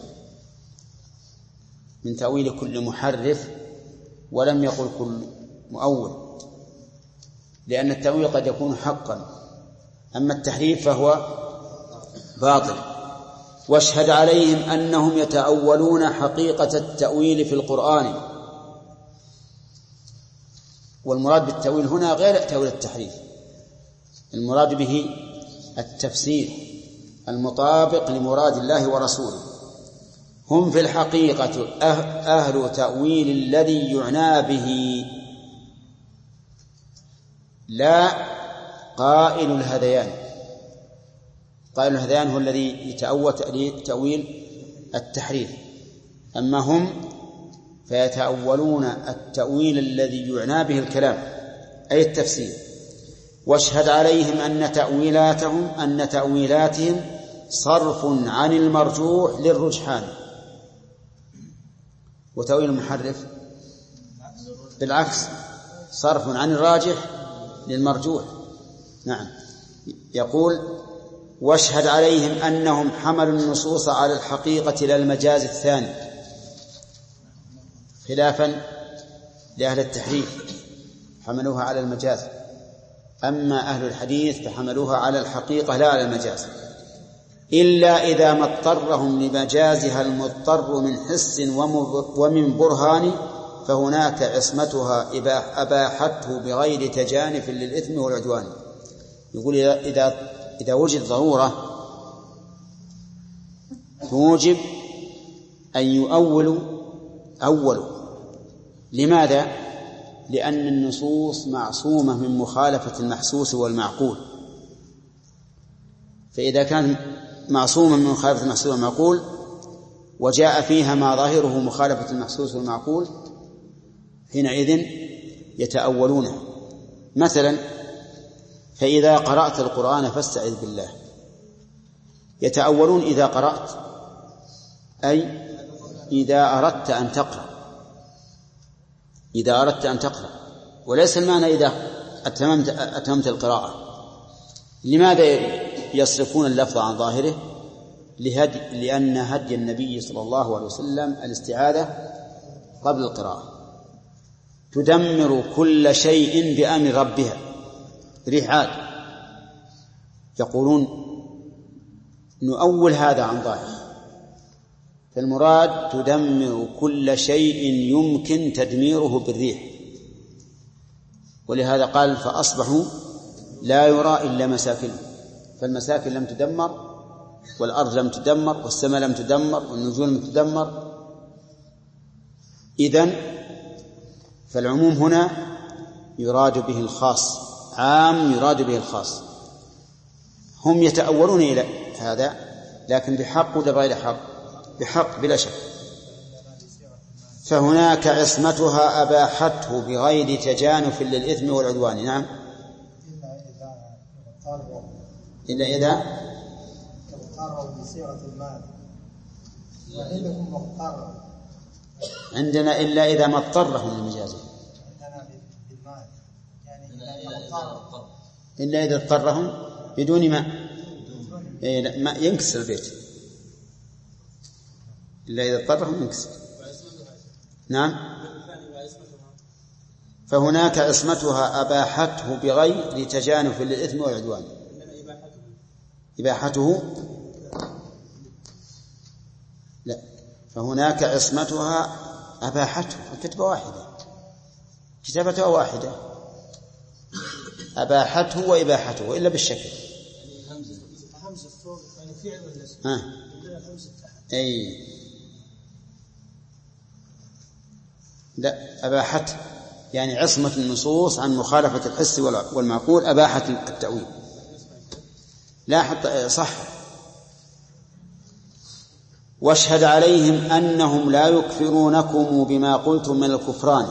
من تأويل كل محرف، ولم يقل كل مؤول، لأن التأويل قد يكون حقا، أما التحريف فهو باطل. واشهد عليهم أنهم يتأولون حقيقة التأويل في القرآن. والمراد بالتأويل هنا غير تأويل التحريف، المراد به التفسير المطابق لمراد الله ورسوله. هم في الحقيقة أهل تأويل الذي يعنى به، لا قائل الهذيان. قائل الهذيان هو الذي يتأول تأويل التحريف، أما هم فيتأولون التأويل الذي يعنى به الكلام أي التفسير. واشهد عليهم أن تأويلاتهم أن تأويلاتهم صرف عن المرجوح للرجحان. وتأويل المحرف بالعكس صرف عن الراجح للمرجوح. نعم. يقول واشهد عليهم أنهم حملوا النصوص على الحقيقة لا المجاز الثاني، خلافا لأهل التحريف حملوها على المجاز. أما أهل الحديث فحملوها على الحقيقة لا على المجاز، إلا إذا ما اضطرهم لمجازها المضطر من حس ومن برهان، فهناك عصمتها أباحته بغير تجانف للإثم والعدوان. يقول إذا إذا وجد ضرورة توجب أن يؤولوا أولوا. لماذا؟ لأن النصوص معصومة من مخالفة المحسوس والمعقول، فإذا كان معصوما من مخالفة المحسوس والمعقول وجاء فيها ما ظاهره مخالفة المحسوس والمعقول حينئذ يتأولونه. مثلا فإذا قرأت القرآن فاستعذ بالله، يتأولون إذا قرأت أي إذا أردت أن تقرأ، إذا أردت أن تقرأ، وليس المعنى إذا أتممت, أتممت القراءة. لماذا يصرفون اللفظ عن ظاهره؟ لهدي لأن هدي النبي صلى الله عليه وسلم الاستعاذة قبل القراءة. تدمر كل شيء بأمر ربها، ريح عاد. يقولون نؤول هذا عن ظاهره، فالمراد تدمر كل شيء يمكن تدميره بالريح. ولهذا قال فأصبحوا لا يرى إلا مساكنهم، فالمساكن لم تدمر، والأرض لم تدمر، والسماء لم تدمر، والنجوم لم تدمر. إذن فالعموم هنا يراد به الخاص، عام يراد به الخاص. هم يتأولون إلى هذا لكن بحق ولا بغير حق؟ بحق بلا شك. فهناك عصمتها أباحته بغير تجانف للإثم والعدوان. نعم، إلا إذا اضطروا بصيغة المال، وعندكم مضطر عندنا إلا إذا ما اضطرهم لمجازه، عندنا بالمال يعني إذا اضطر، إلا إذا اضطرهم بدون ما إيه ما ينكسر البيت، إلا إذا اضطرهم ينكسر. نعم، فهناك عصمتها أباحته بغير تجانف للإثم والعدوان. إباحته لا، فهناك عصمتها أباحته، الكتبة واحدة، كتابتها واحدة، أباحته وإباحته إلا بالشكل. همزة فوق يعني فعل ولا اسم؟ ها أي لا، أباحته يعني عصمة النصوص عن مخالفة الحس والمعقول، أباحت التأويل. لا حتى صح. واشهد عليهم أنهم لا يكفرونكم بما قلتم من الكفران،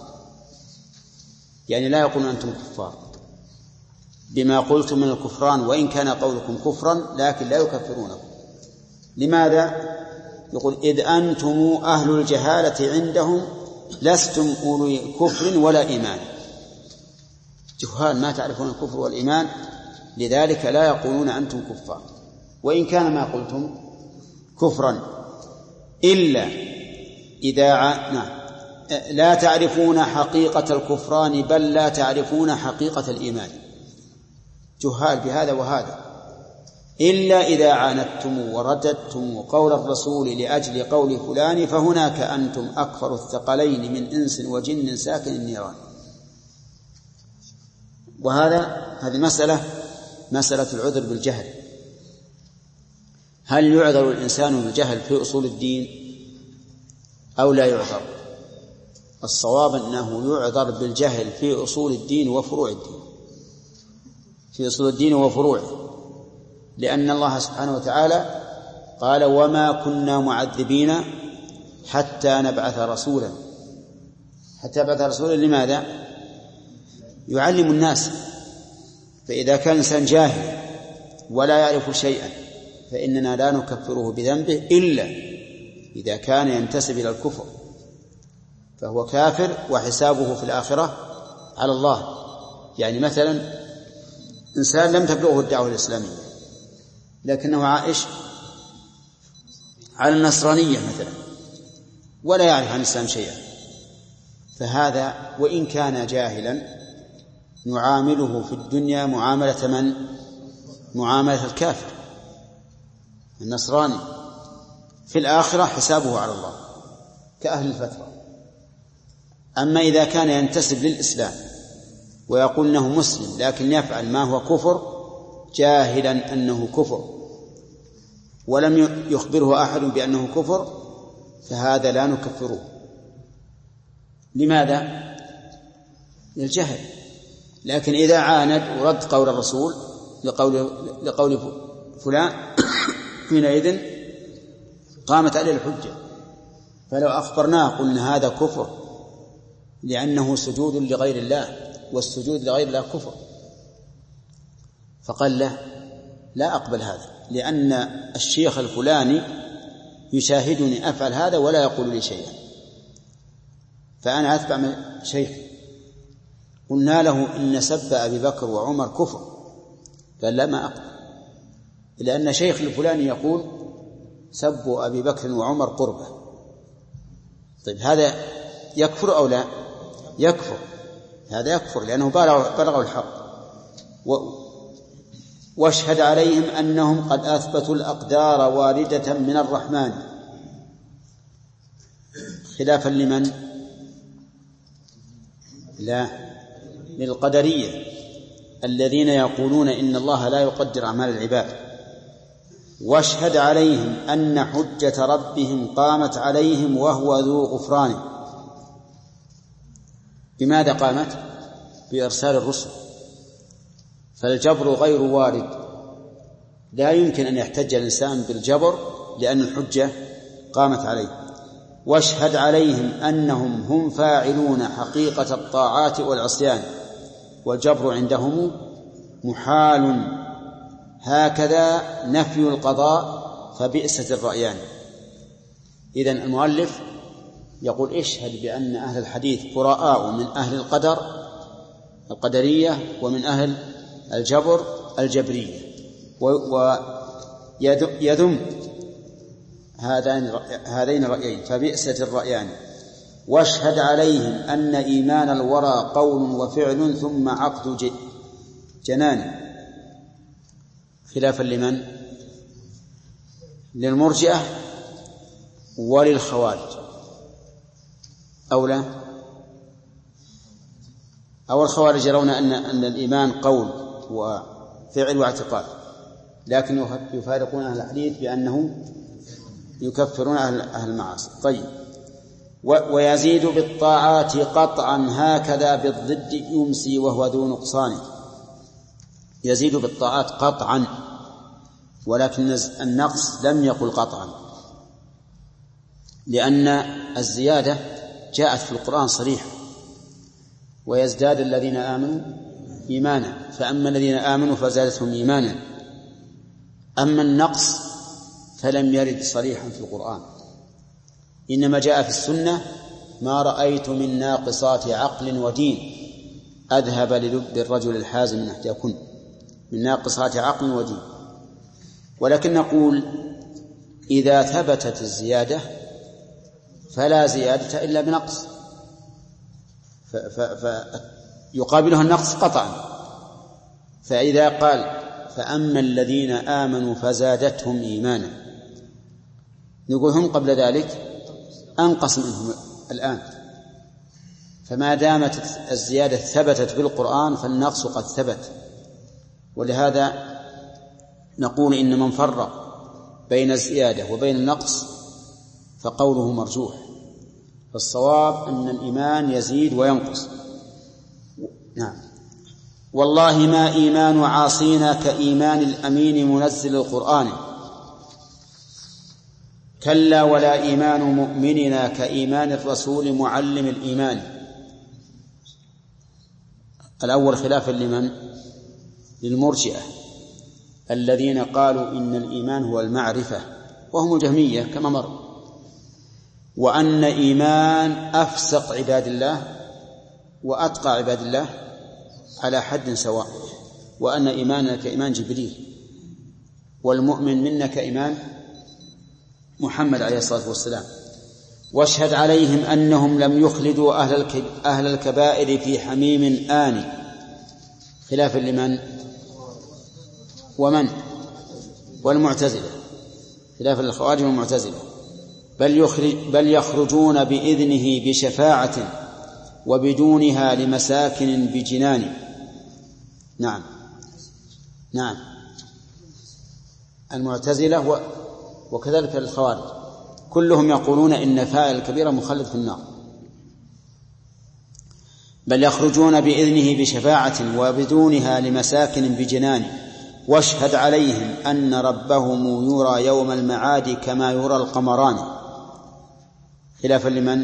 يعني لا يقولون أنتم كفار بما قلتم من الكفران، وإن كان قولكم كفرا لكن لا يكفرونكم. لماذا؟ يقول إذ أنتم أهل الجهالة عندهم لستم أولي كفر ولا إيمان، جهال ما تعرفون الكفر والإيمان، لذلك لا يقولون أنتم كفار وإن كان ما قلتم كفرا، إلا إذا ع... نعم. لا تعرفون حقيقة الكفران بل لا تعرفون حقيقة الإيمان، جهال بهذا وهذا. إلا إذا عاندتم ورددتم قول الرسول لأجل قول فلان فهناك أنتم أكفر الثقلين من إنس وجن ساكن النيران. وهذا هذه مسألة مسألة العذر بالجهل. هل يعذر الإنسان بالجهل في أصول الدين أو لا يعذر؟ الصواب أنه يعذر بالجهل في أصول الدين وفروع الدين، في أصول الدين وفروعه، لأن الله سبحانه وتعالى قال وما كنا معذبين حتى نبعث رسولا. حتى نبعث رسولا لماذا؟ يعلم الناس. فإذا كان الإنسان جاهل ولا يعرف شيئا فإننا لا نكفره بذنبه إلا إذا كان ينتسب إلى الكفر، فهو كافر وحسابه في الآخرة على الله. يعني مثلا إنسان لم تبلغه الدعوة الإسلامية لكنه عائش على النصرانية مثلا ولا يعرف عن الإسلام شيئا، فهذا وإن كان جاهلا نعامله في الدنيا معاملة من؟ معاملة الكافر النصراني، في الآخرة حسابه على الله كأهل الفترة. أما إذا كان ينتسب للإسلام ويقول أنه مسلم لكن يفعل ما هو كفر جاهلا أنه كفر ولم يخبره أحد بأنه كفر، فهذا لا نكفره. لماذا؟ للجهل. لكن إذا عاند ورد قول الرسول لقول, لقول فلان حينئذ قامت عليه الحجة. فلو أخبرناه قلنا هذا كفر لأنه سجود لغير الله، والسجود لغير الله كفر، فقال له لا أقبل هذا، لأن الشيخ الفلاني يشاهدني أفعل هذا ولا يقول لي شيئا، فأنا أتبع من شيخ. قلنا له إن سب أبي بكر وعمر كفر، قال لا ما أقبل، لأن شيخ الفلاني يقول سب أبي بكر وعمر قربة. طيب هذا يكفر أو لا؟ يكفر، هذا يكفر لأنه بلغوا الحق. واشهد عليهم أنهم قد أثبتوا الأقدار واردة من الرحمن، خلافا لمن؟ لا، للقدرية الذين يقولون إن الله لا يقدر أعمال العباد. واشهد عليهم أن حجة ربهم قامت عليهم وهو ذو غفران. بماذا قامت؟ بإرسال الرسل، فالجبر غير وارد، لا يمكن أن يحتج الإنسان بالجبر لأن الحجة قامت عليه. واشهد عليهم أنهم هم فاعلون حقيقة الطاعات والعصيان، والجبر عندهم محال، هكذا نفي القضاء فبئست الرأيان. إذن المؤلف يقول اشهد بأن أهل الحديث براء من أهل القدر القدرية ومن أهل الجبر الجبرية، ويذم هذين الرأيين فبئست الرأيان. واشهد عليهم أن إيمان الورى قول وفعل ثم عقد جنان، خلافا لمن؟ للمرجئة وللخوارج، أو لا؟ أو الخوارج يرون أن أن الإيمان قول وفعل واعتقاد، لكن يفارقون أهل الحديث بأنه يكفرون أهل أهل المعاصي. طيب، ويزيد بالطاعات قطعا هكذا بالضد يمسي وهو ذو نقصان. يزيد بالطاعات قطعا، ولكن النقص لم يقل قطعا، لأن الزيادة جاءت في القرآن صريحة: ويزداد الذين آمنوا إيمانا، فأما الذين آمنوا فزادتهم إيمانا. أما النقص فلم يرد صريحا في القرآن، إنما جاء في السنة: ما رأيت من ناقصات عقل ودين أذهب للب الرجل الحازم من أحداكن، من ناقصات عقل ودين. ولكن نقول إذا ثبتت الزيادة فلا زيادة إلا بنقص، فيقابلها النقص قطعا. فإذا قال فأما الذين آمنوا فزادتهم إيمانا، نقول هم قبل ذلك أنقص منهم الآن، فما دامت الزيادة ثبتت بالقرآن فالنقص قد ثبت. ولهذا نقول إن من فرق بين الزيادة وبين النقص فقوله مرجوح، فالصواب أن الإيمان يزيد وينقص. نعم. والله ما إيمان عاصينا كإيمان الأمين منزل القرآن، كلا ولا إيمان مؤمننا كإيمان الرسول معلم الإيمان. الأول خلافا لمن؟ للمرجئة الذين قالوا إن الإيمان هو المعرفة، وهم الجهمية كما مر، وأن إيمان أفسق عباد الله وأتقى عباد الله على حد سواء، وأن إيماننا كإيمان جبريل، والمؤمن منا كإيمان محمد عليه الصلاة والسلام. واشهد عليهم أنهم لم يخلدوا أهل الكبائر في حميم آني، خلافا لمن ومن والمعتزلة، خلافا للخوارج والمعتزلة. بل, يخرج بل يخرجون بإذنه بشفاعة وبدونها لمساكن بجنان. نعم نعم المعتزلة وكذلك الخوارج كلهم يقولون إن فاعل الكبيرة مخلد في النار. بل يخرجون بإذنه بشفاعة وبدونها لمساكن بجنان، واشهد عليهم أن ربهم يرى يوم المعاد كما يرى القمران، خلافا لمن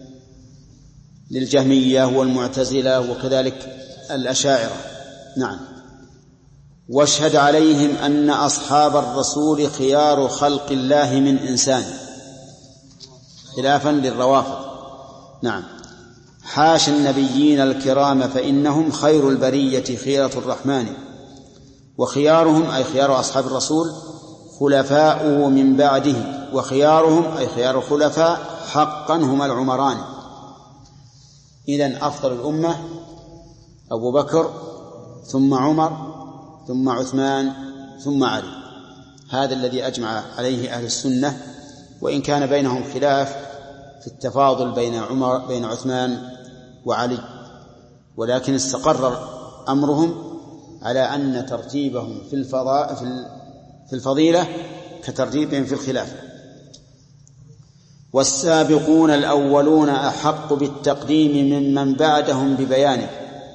للجهمية والمعتزلة وكذلك الأشاعرة. نعم. واشهد عليهم أن أصحاب الرسول خيار خلق الله من إنسان، خلافا للروافض. نعم. حاشا النبيين الكرام فإنهم خير البرية خيرة الرحمن، وخيارهم أي خيار أصحاب الرسول خلفاؤه من بعده، وخيارهم أي خيار الخلفاء حقا هم العمران. إذن أفضل الأمة أبو بكر ثم عمر ثم عثمان ثم علي، هذا الذي أجمع عليه أهل السنة، وإن كان بينهم خلاف في التفاضل بين عمر بين عثمان وعلي، ولكن استقر أمرهم على أن ترتيبهم في الفضاء في الفضيلة كترتيبهم في الخلافة. والسابقون الأولون أحق بالتقديم ممن بعدهم ببيانه،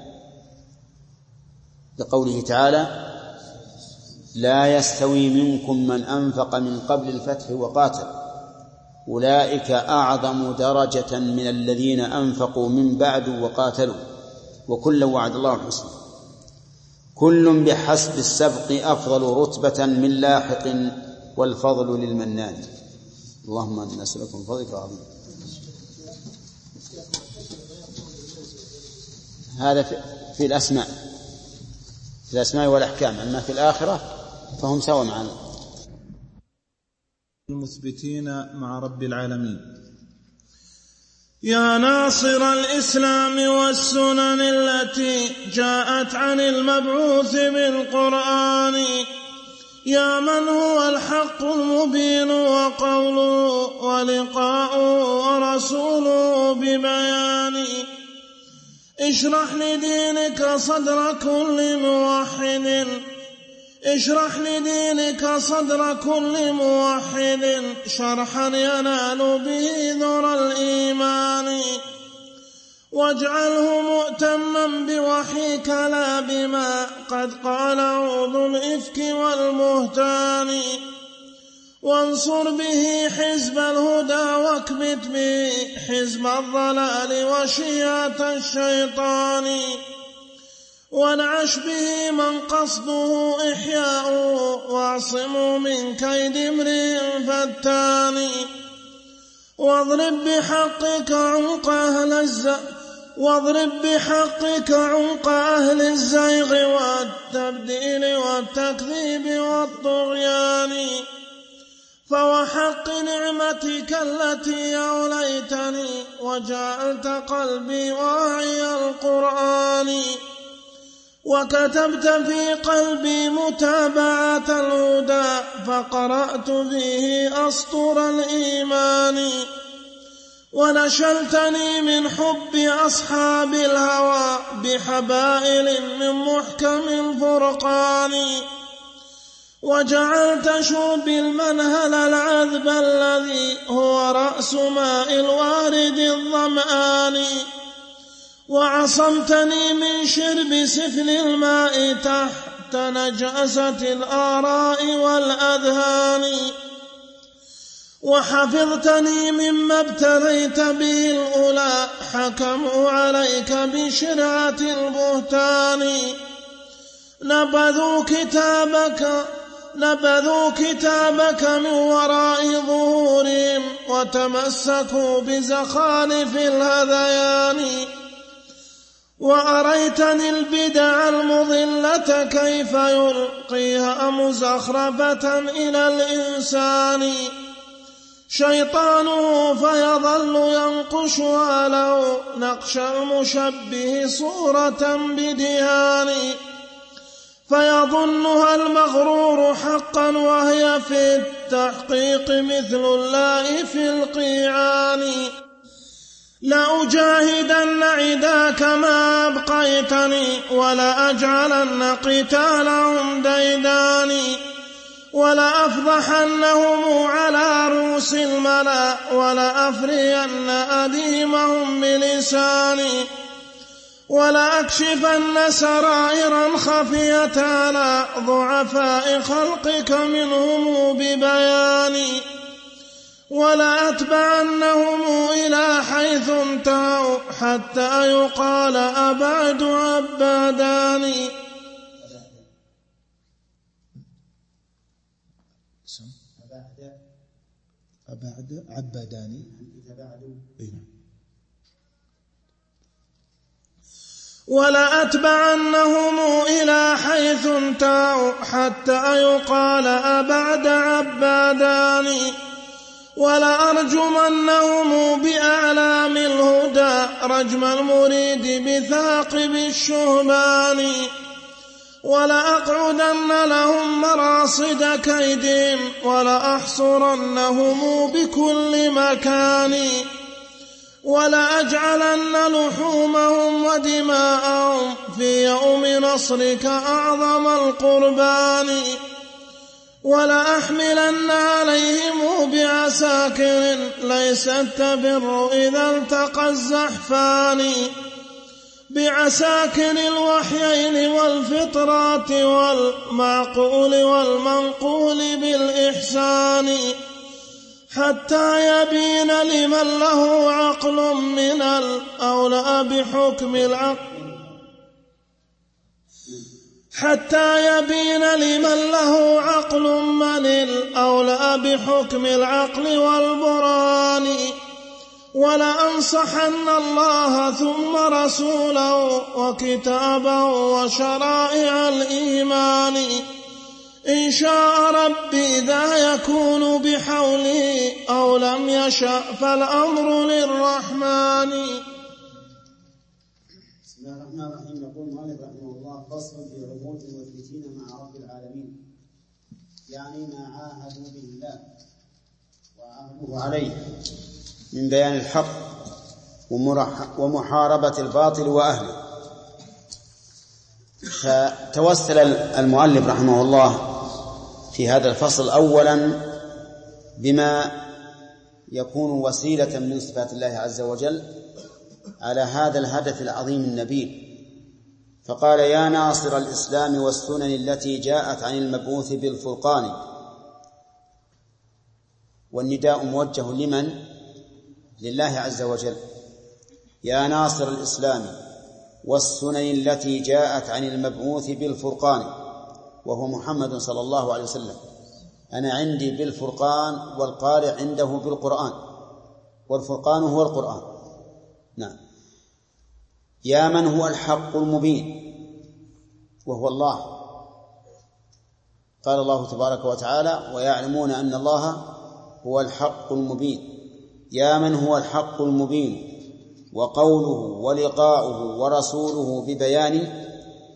لقوله تعالى: لا يستوي منكم من أنفق من قبل الفتح وقاتل أولئك أعظم درجة من الذين أنفقوا من بعد وقاتلوا وكلا وعد الله الحسنى. كل بحسب السبق أفضل رتبة من لاحق والفضل للمنان. اللهم إنا نسألك من فضلك العظيم. هذا في الأسماء في الأسماء والأحكام، أما في الآخرة فهم سوا معنا. المثبتين مع رب العالمين. يا ناصر الإسلام والسنن التي جاءت عن المبعوث بالقرآن، يا من هو الحق المبين وقوله ولقاؤه ورسوله ببيان، اشرح لدينك صدر كل موحد اشرح لدينك صدر كل موحد شرحا ينال به ذرى الإيمان، واجعله مؤتما بوحيك لا بما قد قاله ذو الإفك والبهتان، وانصر به حزب الهدى واكبت به حزب الضلال وشيعة الشيطان، وانعش به من قصده إحياؤه واعصمه من كيد امرئ فتان، واضرب بحقك عنق أهل الزيغ واضرب بحقك عنق أهل الزيغ والتبديل والتكذيب والطغيان، فوحق نعمتك التي أوليتني وجعلت قلبي واعي القرآن، وكتبت في قلبي متابعة الهدى فقرأت به أسطر الإيمان، ونشلتني من حب أصحاب الهوى بحبائل من محكم الفرقان، وجعلت شربي المنهل العذب الذي هو رأس ماء الوارد الظمآن، وعصمتني من شرب سفل الماء تحت نجاسة الآراء والأذهان، وحفظتني مما ابتليت به الأولى حكموا عليك بشرعة البهتان، نبذوا كتابك نبذوا كتابك من وراء ظهورهم وتمسكوا بزخارف الهذيان، وأريتني البدع المضلة كيف يلقيها مزخرفة إلى الإنسان، شيطانه فيظل ينقشها له نقش المشبه صورة بدهان، فيظنها المغرور حقا وهي في التحقيق مثل الله في القيعان. لأجاهدن عداك ما أبقيتني ولأجعلن قتالهم ديداني ولأفضحنهم على رؤوس الملا ولأفرين أديمهم بلساني ولأكشفن سرائرا خفية على ضعفاء خلقك منهم ببياني ولأتبعنهم إلى حيث انتهوا حتى يقال أبعد عباداني. أبعد عباداني ولأتبعنهم إلى حيث انتهوا حتى يقال أبعد عباداني ولأرجمنهم بأعلام الهدى رجم المريد بثاقب الشهبان ولأقعدن لهم مراصد كيدهم ولأحصرنهم بكل مكان ولأجعلن لحومهم ودماءهم في يوم نصرك أعظم القربان ولأحملن عليهم بعساكر ليست تبر إذا التقى الزحفان بعساكر الوحيين والفطرات والمعقول والمنقول بالإحسان حتى يبين لمن له عقل من الأولى بحكم العقل حتى يبين لمن له عقل من الأولى بحكم العقل والبرهان ولأنصحن الله ثم رسوله وكتابه وشرائع الإيمان إن شاء ربي ذا يكون بحوله أو لم يشأ فالأمر للرحمن. بسم الله الرحمن الرحيم. يقول المؤلف رحمه الله: فصل في عهود المشركين مع رب العالمين، يعني ما عاهدوا به الله وعاهدوه عليه من بيان الحق ومحاربة الباطل وأهله. فتوسل المؤلف رحمه الله في هذا الفصل أولا بما يكون وسيلة من صفات الله عز وجل على هذا الهدف العظيم النبيل، فقال: يا ناصر الإسلام والسنن التي جاءت عن المبعوث بالفرقان. والنداء موجه لمن؟ لله عز وجل. يا ناصر الإسلام والسنن التي جاءت عن المبعوث بالفرقان، وهو محمد صلى الله عليه وسلم. أنا عندي بالفرقان والقارئ عنده بالقرآن، والفرقان هو القرآن. نعم. يا من هو الحق المبين وهو الله. قال الله تبارك وتعالى: ويعلمون أن الله هو الحق المبين. يا من هو الحق المبين. وقوله ولقاؤه ورسوله ببيان،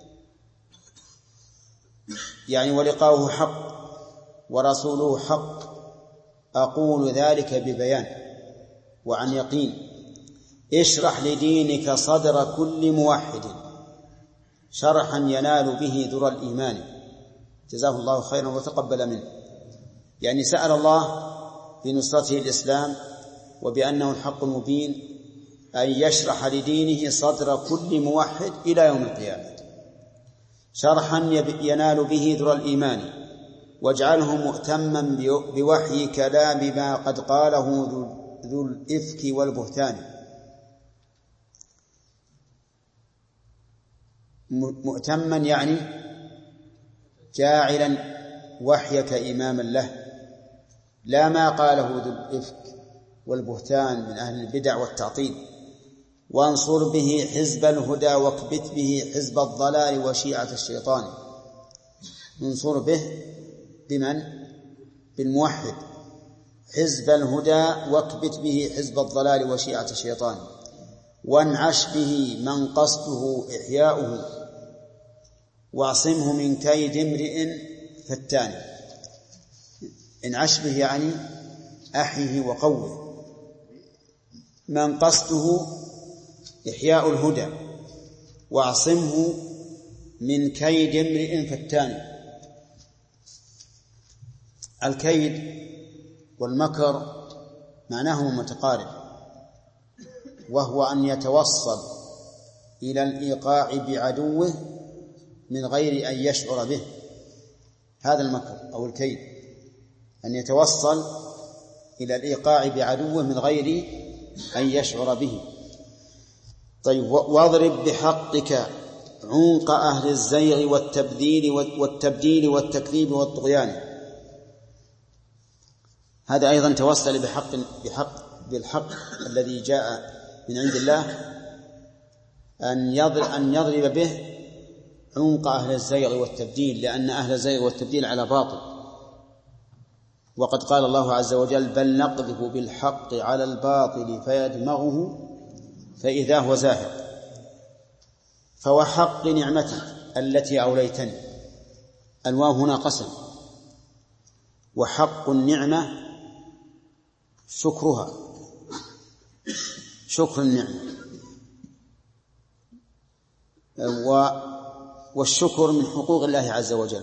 يعني ولقاؤه حق ورسوله حق. أقول ذلك ببيان وعن يقين. اشرح لدينك صدر كل موحد شرحا ينال به ذرى الإيمان. جزاه الله خيرا وتقبل منه. يعني سأل الله بنصرته الإسلام وبأنه الحق المبين أن يشرح لدينه صدر كل موحد إلى يوم القيامة، شرحا ينال به ذرى الإيمان، واجعله مؤتما بوحي كلام ما قد قاله ذو الإفك والبهتان. مؤتما يعني جاعلا وحيك إماما له، لا ما قاله ذو الإفك والبهتان من أهل البدع والتعطيل. وانصر به حزب الهدى واكبت به حزب الضلال وشيعة الشيطان. انصر به بمن؟ بالموحد. حزب الهدى واكبت به حزب الضلال وشيعة الشيطان. وانعش به من قصده إحياؤه واعصمه من كيد امرئ فتان. انعش به يعني أحيه وقوه، من قصده إحياء الهدى، واعصمه من كيد امرئ فتان. الكيد والمكر معناهما متقارب، وهو أن يتوصل إلى الإيقاع بعدوه من غير أن يشعر به، هذا المكر أو الكيد، أن يتوصل إلى الإيقاع بعدوه من غير أن يشعر به. طيب، واضرب بحقك عنق أهل الزيغ والتبديل والتبديل والتكذيب والطغيان. هذا أيضا توصل بحق بحق بالحق الذي جاء من عند الله، أن يضرب أن يضرب به عنق أهل الزيغ والتبديل، لأن أهل الزيغ والتبديل على باطل. وقد قال الله عز وجل: بل نقذف بالحق على الباطل فيدمغه فإذا هو زاهق. فوحق نعمتك التي أوليتني، الواو هنا قسم، وحق النعمة شكرها، شكر النعمة، والشكر من حقوق الله عز وجل،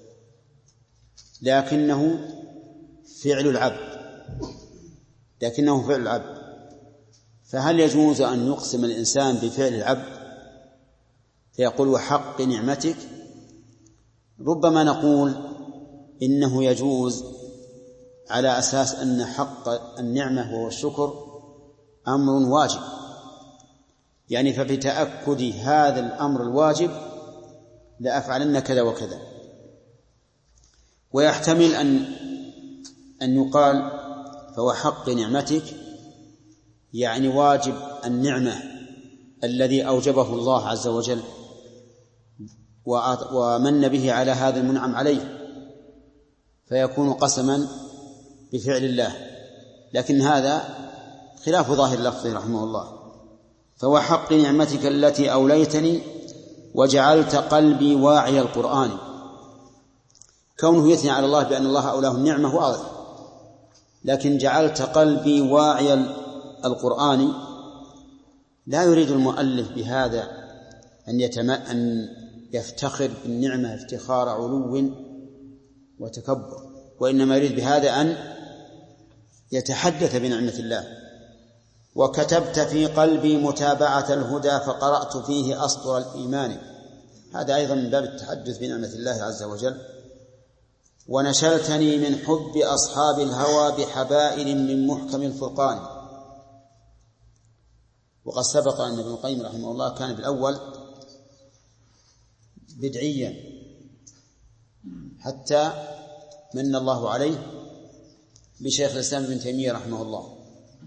لكنه فعل العبد لكنه فعل العبد فهل يجوز أن يقسم الإنسان بفعل العبد فيقول وحق نعمتك؟ ربما نقول إنه يجوز على أساس أن حق النعمة وهو الشكر أمر واجب، يعني ففي تأكد هذا الأمر الواجب لأفعلن كذا وكذا. ويحتمل أن أن يقال فهو حق نعمتك، يعني واجب النعمة الذي أوجبه الله عز وجل ومن به على هذا المنعم عليه، فيكون قسما بفعل الله، لكن هذا خلاف ظاهر اللفظ رحمه الله. فهو حق نعمتك التي أوليتني وجعلت قلبي واعي القرآن. كونه يثني على الله بأن الله أولاه النعمة واضح، لكن جعلت قلبي واعي القرآن لا يريد المؤلف بهذا أن, يتم... أن يفتخر بالنعمة افتخار علو وتكبر، وإنما يريد بهذا أن يتحدث بنعمة الله. وكتبت في قلبي متابعة الهدى فقرأت فيه أسطر الإيمان، هذا أيضا من باب التحدث بنعمة الله عز وجل. ونشلتني من حب أصحاب الهوى بحبائل من محكم الفرقان. وقد سبق أن ابن القيم رحمه الله كان بالأول بدعيا حتى من الله عليه بشيخ الإسلام ابن تيمية رحمه الله.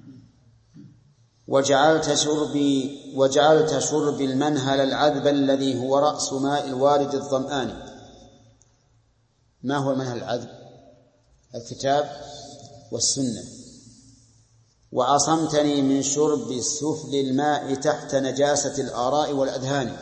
وجعلت شربي وجعلت شربي المنهل العذب الذي هو رأس ماء الوارد الظمآن. ما هو المنهل العذب؟ الكتاب والسنة. وعصمتني من شرب سفل الماء تحت نجاسة الآراء والأذهان.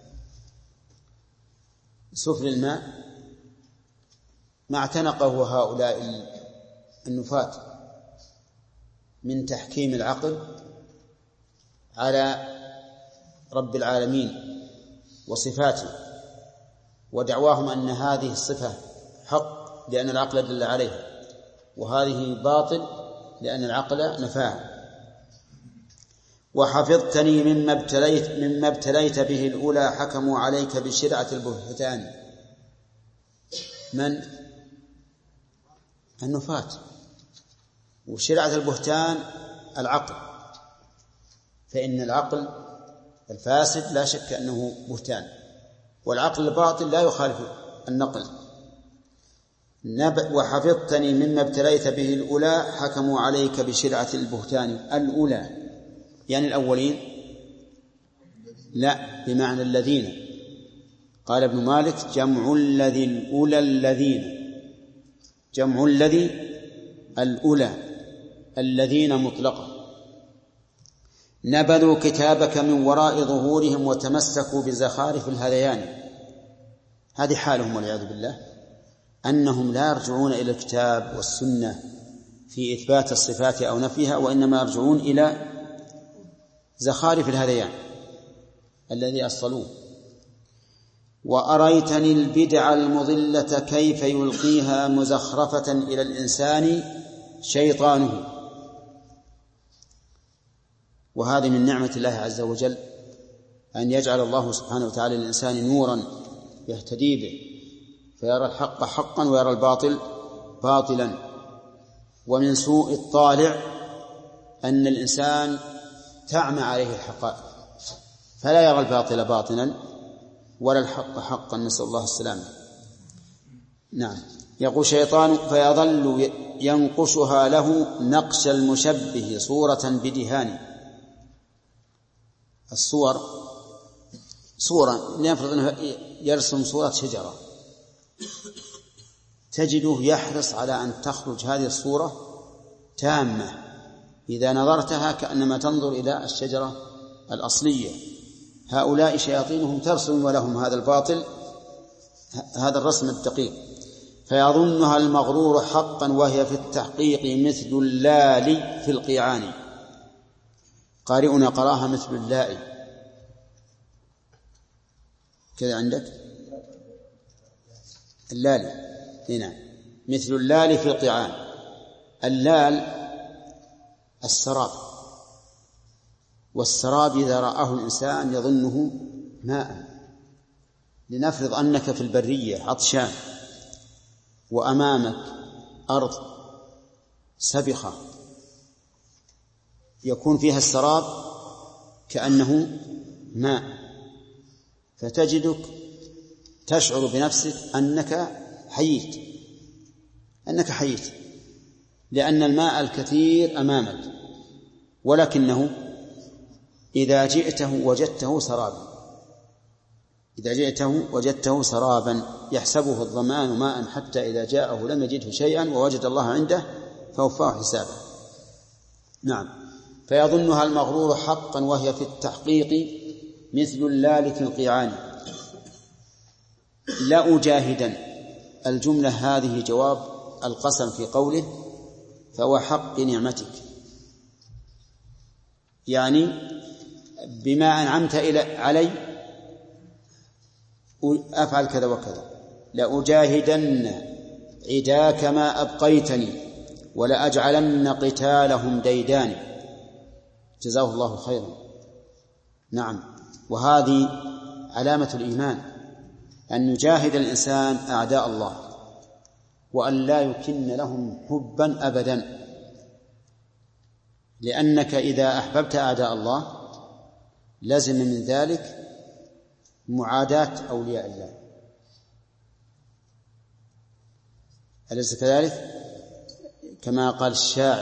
سفل الماء ما اعتنقه هؤلاء النفاة من تحكيم العقل على رب العالمين وصفاته، ودعواهم أن هذه الصفة حق لأن العقل دل عليها، وهذه باطل لأن العقل نفاها. وحفظتني مما ابتليت, مما ابتليت به الأولى حكموا عليك بشرعة البهتان. من؟ النفاة. وشرعة البهتان العقل، فإن العقل الفاسد لا شك أنه بهتان، والعقل الباطل لا يخالف النقل. وحفظتني مما ابتليت به الأولى حكموا عليك بشرعة البهتان. الأولى يعني الأولين؟ لا، بمعنى الذين. قال ابن مالك جمع الذي الأولى الذين، جمع الذي الأولى الذين مطلقا. نبذوا كتابك من وراء ظهورهم وتمسكوا بزخارف الهذيان. هذه حالهم والعياذ بالله، أنهم لا يرجعون إلى الكتاب والسنة في إثبات الصفات أو نفيها، وإنما يرجعون إلى زخارف الهذيان الذي أصلوه. وأريتني البدع المضلة كيف يلقيها مزخرفة إلى الإنسان شيطانه. وهذه من نعمة الله عز وجل أن يجعل الله سبحانه وتعالى للإنسان نورا يهتدي به فيرى الحق حقا ويرى الباطل باطلا. ومن سوء الطالع أن الإنسان تعمى عليه الحقائق فلا يرى الباطل باطلا ولا الحق حقا، نسأل الله السلامة. نعم. يقول شيطان فيظل ينقشها له نقش المشبه صورة بدهان. الصور صورة لنفرض أنه يرسم صورة شجرة، تجده يحرص على أن تخرج هذه الصورة تامة، إذا نظرتها كأنما تنظر إلى الشجرة الأصلية. هؤلاء شياطينهم ترسم ولهم هذا الباطل، هذا الرسم الدقيق. فيظنها المغرور حقا وهي في التحقيق مثل اللالي في القيعان. قارئنا قراها مثل اللائي كذا عندك اللالي هنا مثل اللالي في القيعان. اللال السراب، والسراب إذا رآه الإنسان يظنه ماء. لنفرض أنك في البرية عطشان وأمامك أرض سبخة يكون فيها السراب كأنه ماء، فتجدك تشعر بنفسك أنك حييت أنك حييت لأن الماء الكثير أمامك، ولكنه إذا جئته وجدته سرابا إذا جئته وجدته سرابا يحسبه الظمآن ماء حتى إذا جاءه لم يجده شيئا ووجد الله عنده فوفاه حسابه. نعم. فيظنها المغرور حقا وهي في التحقيق مثل اللال في القيعان. لأجاهدن الجملة هذه جواب القسم في قوله فهو حق نعمتك، يعني بما أنعمت علي أفعل كذا وكذا. لأجاهدن عداك ما أبقيتني ولأجعلن قتالهم ديدان. جزاه الله خيرا. نعم. وهذه علامة الإيمان أن يجاهد الإنسان أعداء الله وأن لا يكن لهم حبا أبدا، لأنك إذا أحببت أعداء الله لازم من ذلك معاداة أولياء الله، أليس كذلك؟ كما قال الشاعر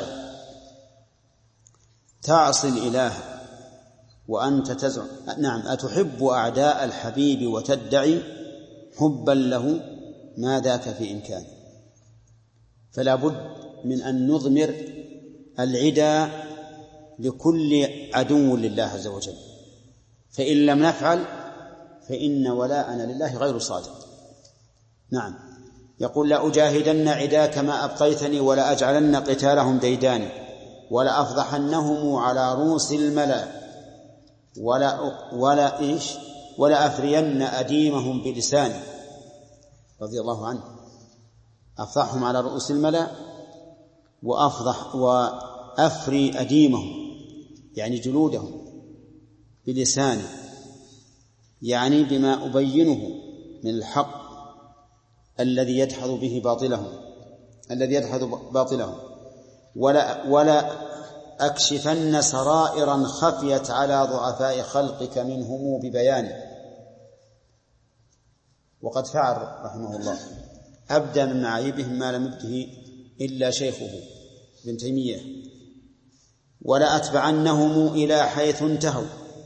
تعصي الإله وأنت تزعم. نعم. أتحب أعداء الحبيب وتدعي حبا له ما ذاك في إمكان. فلا بد من أن نضمر العدا لكل عدو لله عز وجل، فإن لم نفعل فإن ولاءنا لله غير صادق. نعم. يقول لأجاهدن عداك ما أبقيتني ولا أجعلن قتالهم ديدان ولا أفضحنهم على رؤوس الملأ ولا ولا إيش ولا أفرين أديمهم بلساني. رضي الله عنه. أفضحهم على رؤوس الملأ وأفضح وأفري أديمهم يعني جلودهم بلساني، يعني بما أبينه من الحق الذي يدحض به باطلهم الذي يدحض باطلهم ولا ولا أكشفن سرائرا خفيت على ضعفاء خلقك منهم ببيانه. وقد فعل رحمه الله أبدى من معايبهم ما لم يبده إلا شيخه ابن تيمية. ولا أتبعنهم إلى حيث انتهوا،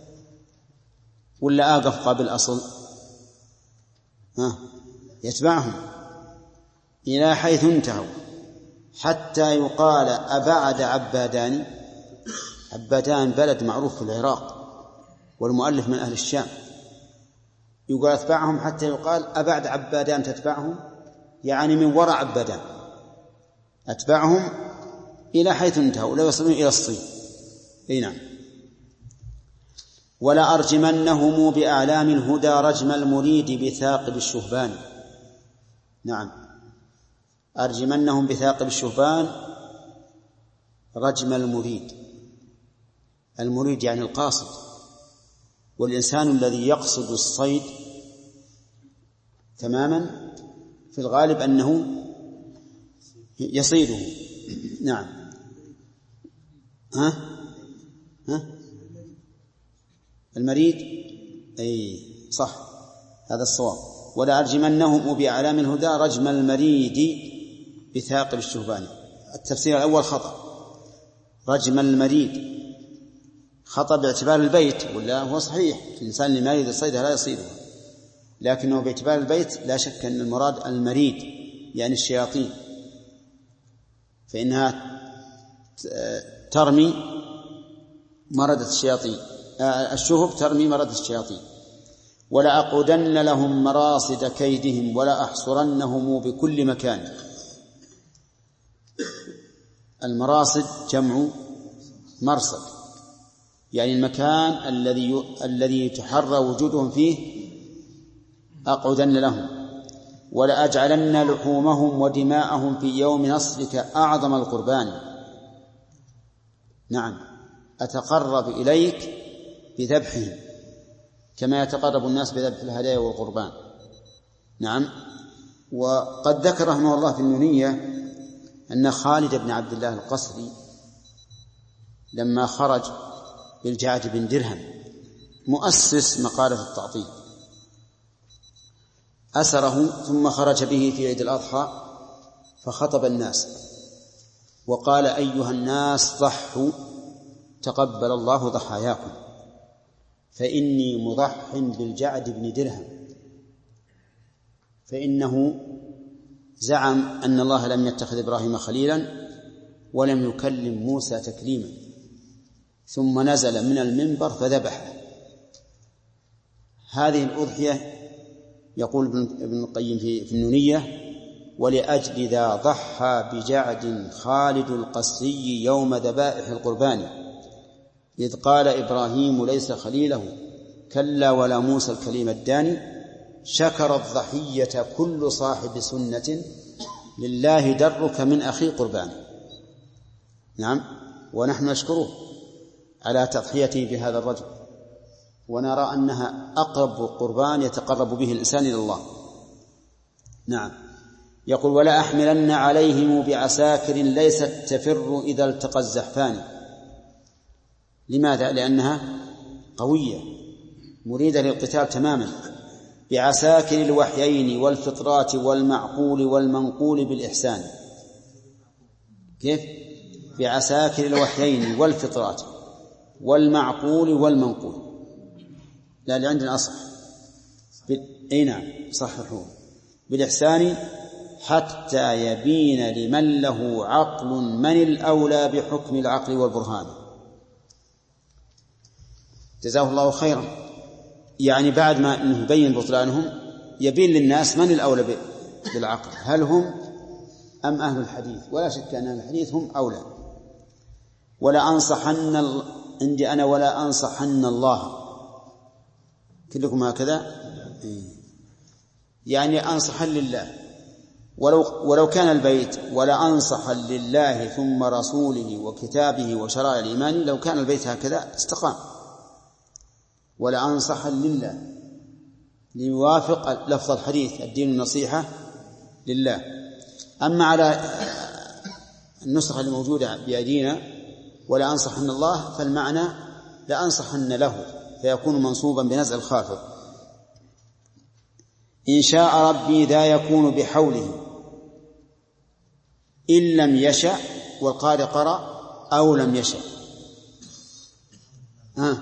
ولا أقف قبل أصل ها يتبعهم إلى حيث انتهوا حتى يقال أبعد عبادان. عبادان بلد معروف في العراق والمؤلف من أهل الشام، يقول أتبعهم حتى يقال أبعد عبادان تتبعهم، يعني من وراء عبادان، أتبعهم إلى حيث انتهوا لا يصلون إلى الصين. أي نعم. ولا أرجمنهم بأعلام الهدى رجم المريد بثاقب الشهبان. نعم، أرجمنهم بثاقب الشهبان رجم المريد. المريد يعني القاصد، والإنسان الذي يقصد الصيد تماما في الغالب أنه يصيده. نعم. ها ها المريد، أي صح، هذا الصواب. ولا أرجمنهم بأعلام الهدى رجم المريد بثاقب الشهبان. التفسير الأول خطأ، رجم المريد خطأ باعتبار البيت، ولا هو صحيح الإنسان اللي ما يريد الصيد لا يصيده، لكنه باعتبار البيت لا شك أن المراد المريد يعني الشياطين، فإنها ترمي مردة الشياطين، الشهب ترمي مردة الشياطين. ولا أقعدن لهم مراصد كيدهم ولا أحصرنهم بكل مكان. المراصد جمع مرصد، يعني المكان الذي الذي يتحرى وجودهم فيه أقعدن لهم. ولا أجعلن لحومهم ودماءهم في يوم نصرك أعظم القربان. نعم، أتقرب إليك بذبحهم كما يتقرب الناس بذبح الهدايا والقربان. نعم. وقد ذكر رحمه الله في النونية أن خالد بن عبد الله القسري لما خرج بالجعد بن درهم مؤسس مقالة التعطيل أسره، ثم خرج به في عيد الأضحى فخطب الناس وقال: أيها الناس ضحوا تقبل الله ضحاياكم، فإني مضح بالجعد بن درهم، فإنه زعم أن الله لم يتخذ إبراهيم خليلا ولم يكلم موسى تكليما، ثم نزل من المنبر فذبحه. هذه الأضحية يقول ابن القيم في النونية: ولأجل ذا ضحى بجعد خالد القسري يوم ذبائح القربان، إذ قال إبراهيم ليس خليله كلا ولا موسى الكليم الداني، شكر الضحية كل صاحب سنة لله درك من أخي قربان. نعم، ونحن نشكره على تضحيته بهذا الرجل، ونرى أنها أقرب قربان يتقرب به الإنسان إلى الله. نعم. يقول: ولا أحملن عليهم بعساكر ليست تفر إذا التقى الزحفان. لماذا؟ لأنها قوية مريدة للقتال تماما، بعساكر الوحيين والفطرات والمعقول والمنقول بالإحسان. كيف؟ بعساكر الوحيين والفطرات والمعقول والمنقول. لا، اللي عندنا أصح. أي نعم، صححوه. بالإحسان حتى يبين لمن له عقل من الأولى بحكم العقل والبرهان. جزاه الله خيرا. يعني بعد ما يبين بطلانهم يبين للناس من الأولى بالعقل، هل هم أم أهل الحديث؟ ولا شك أن أهل الحديث هم أولى. ولا أنصحن عندي أنا ولا أنصحن الله. كلكم هكذا؟ يعني أنصحن لله، ولو, ولو كان البيت ولا أنصحن لله ثم رسوله وكتابه وشرائع الإيمان، لو كان البيت هكذا استقام. ولا أنصحن لله ليوافق لفظ الحديث الدين النصيحة لله. أما على النسخة الموجودة بأيدينا ولا أنصحن الله، فالمعنى لا أنصحن له، فيكون منصوبا بنزع الخافض. إن شاء ربي ذا يكون بحوله إن لم يشأ، والقارئ قرأ أو لم يشأ. ها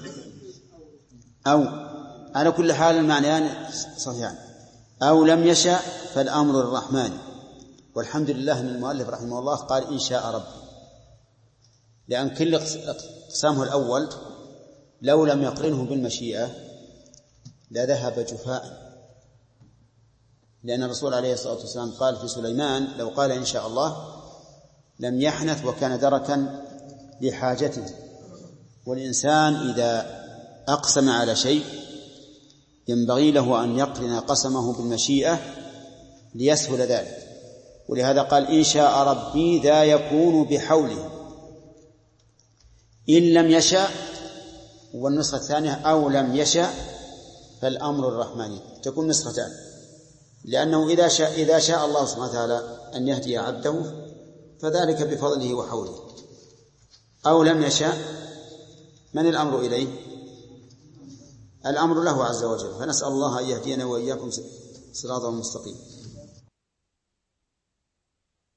أو على كل حال المعنيان صحيحان. أو لم يشأ فالأمر الرحمن. والحمد لله أن المؤلف رحمه الله قال إن شاء ربي، لأن كل اقسامه الأول لو لم يقرنه بالمشيئة لذهب جفاء، لأن الرسول عليه الصلاة والسلام قال في سليمان لو قال إن شاء الله لم يحنث وكان دركا لحاجته. والإنسان إذا أقسم على شيء ينبغي له أن يقرن قسمه بالمشيئة ليسهل ذلك، ولهذا قال إن شاء ربي ذا يكون بحوله، إن لم يشاء، والنسخة الثانية أو لم يشاء فالأمر الرحمن، تكون نسختان، لأنه إذا شاء, إذا شاء الله سبحانه وتعالى أن يهدي عبده فذلك بفضله وحوله، أو لم يشاء من الأمر إليه؟ الأمر له عز وجل. فنسأل الله أن يهدينا وإياكم صراطا مستقيما.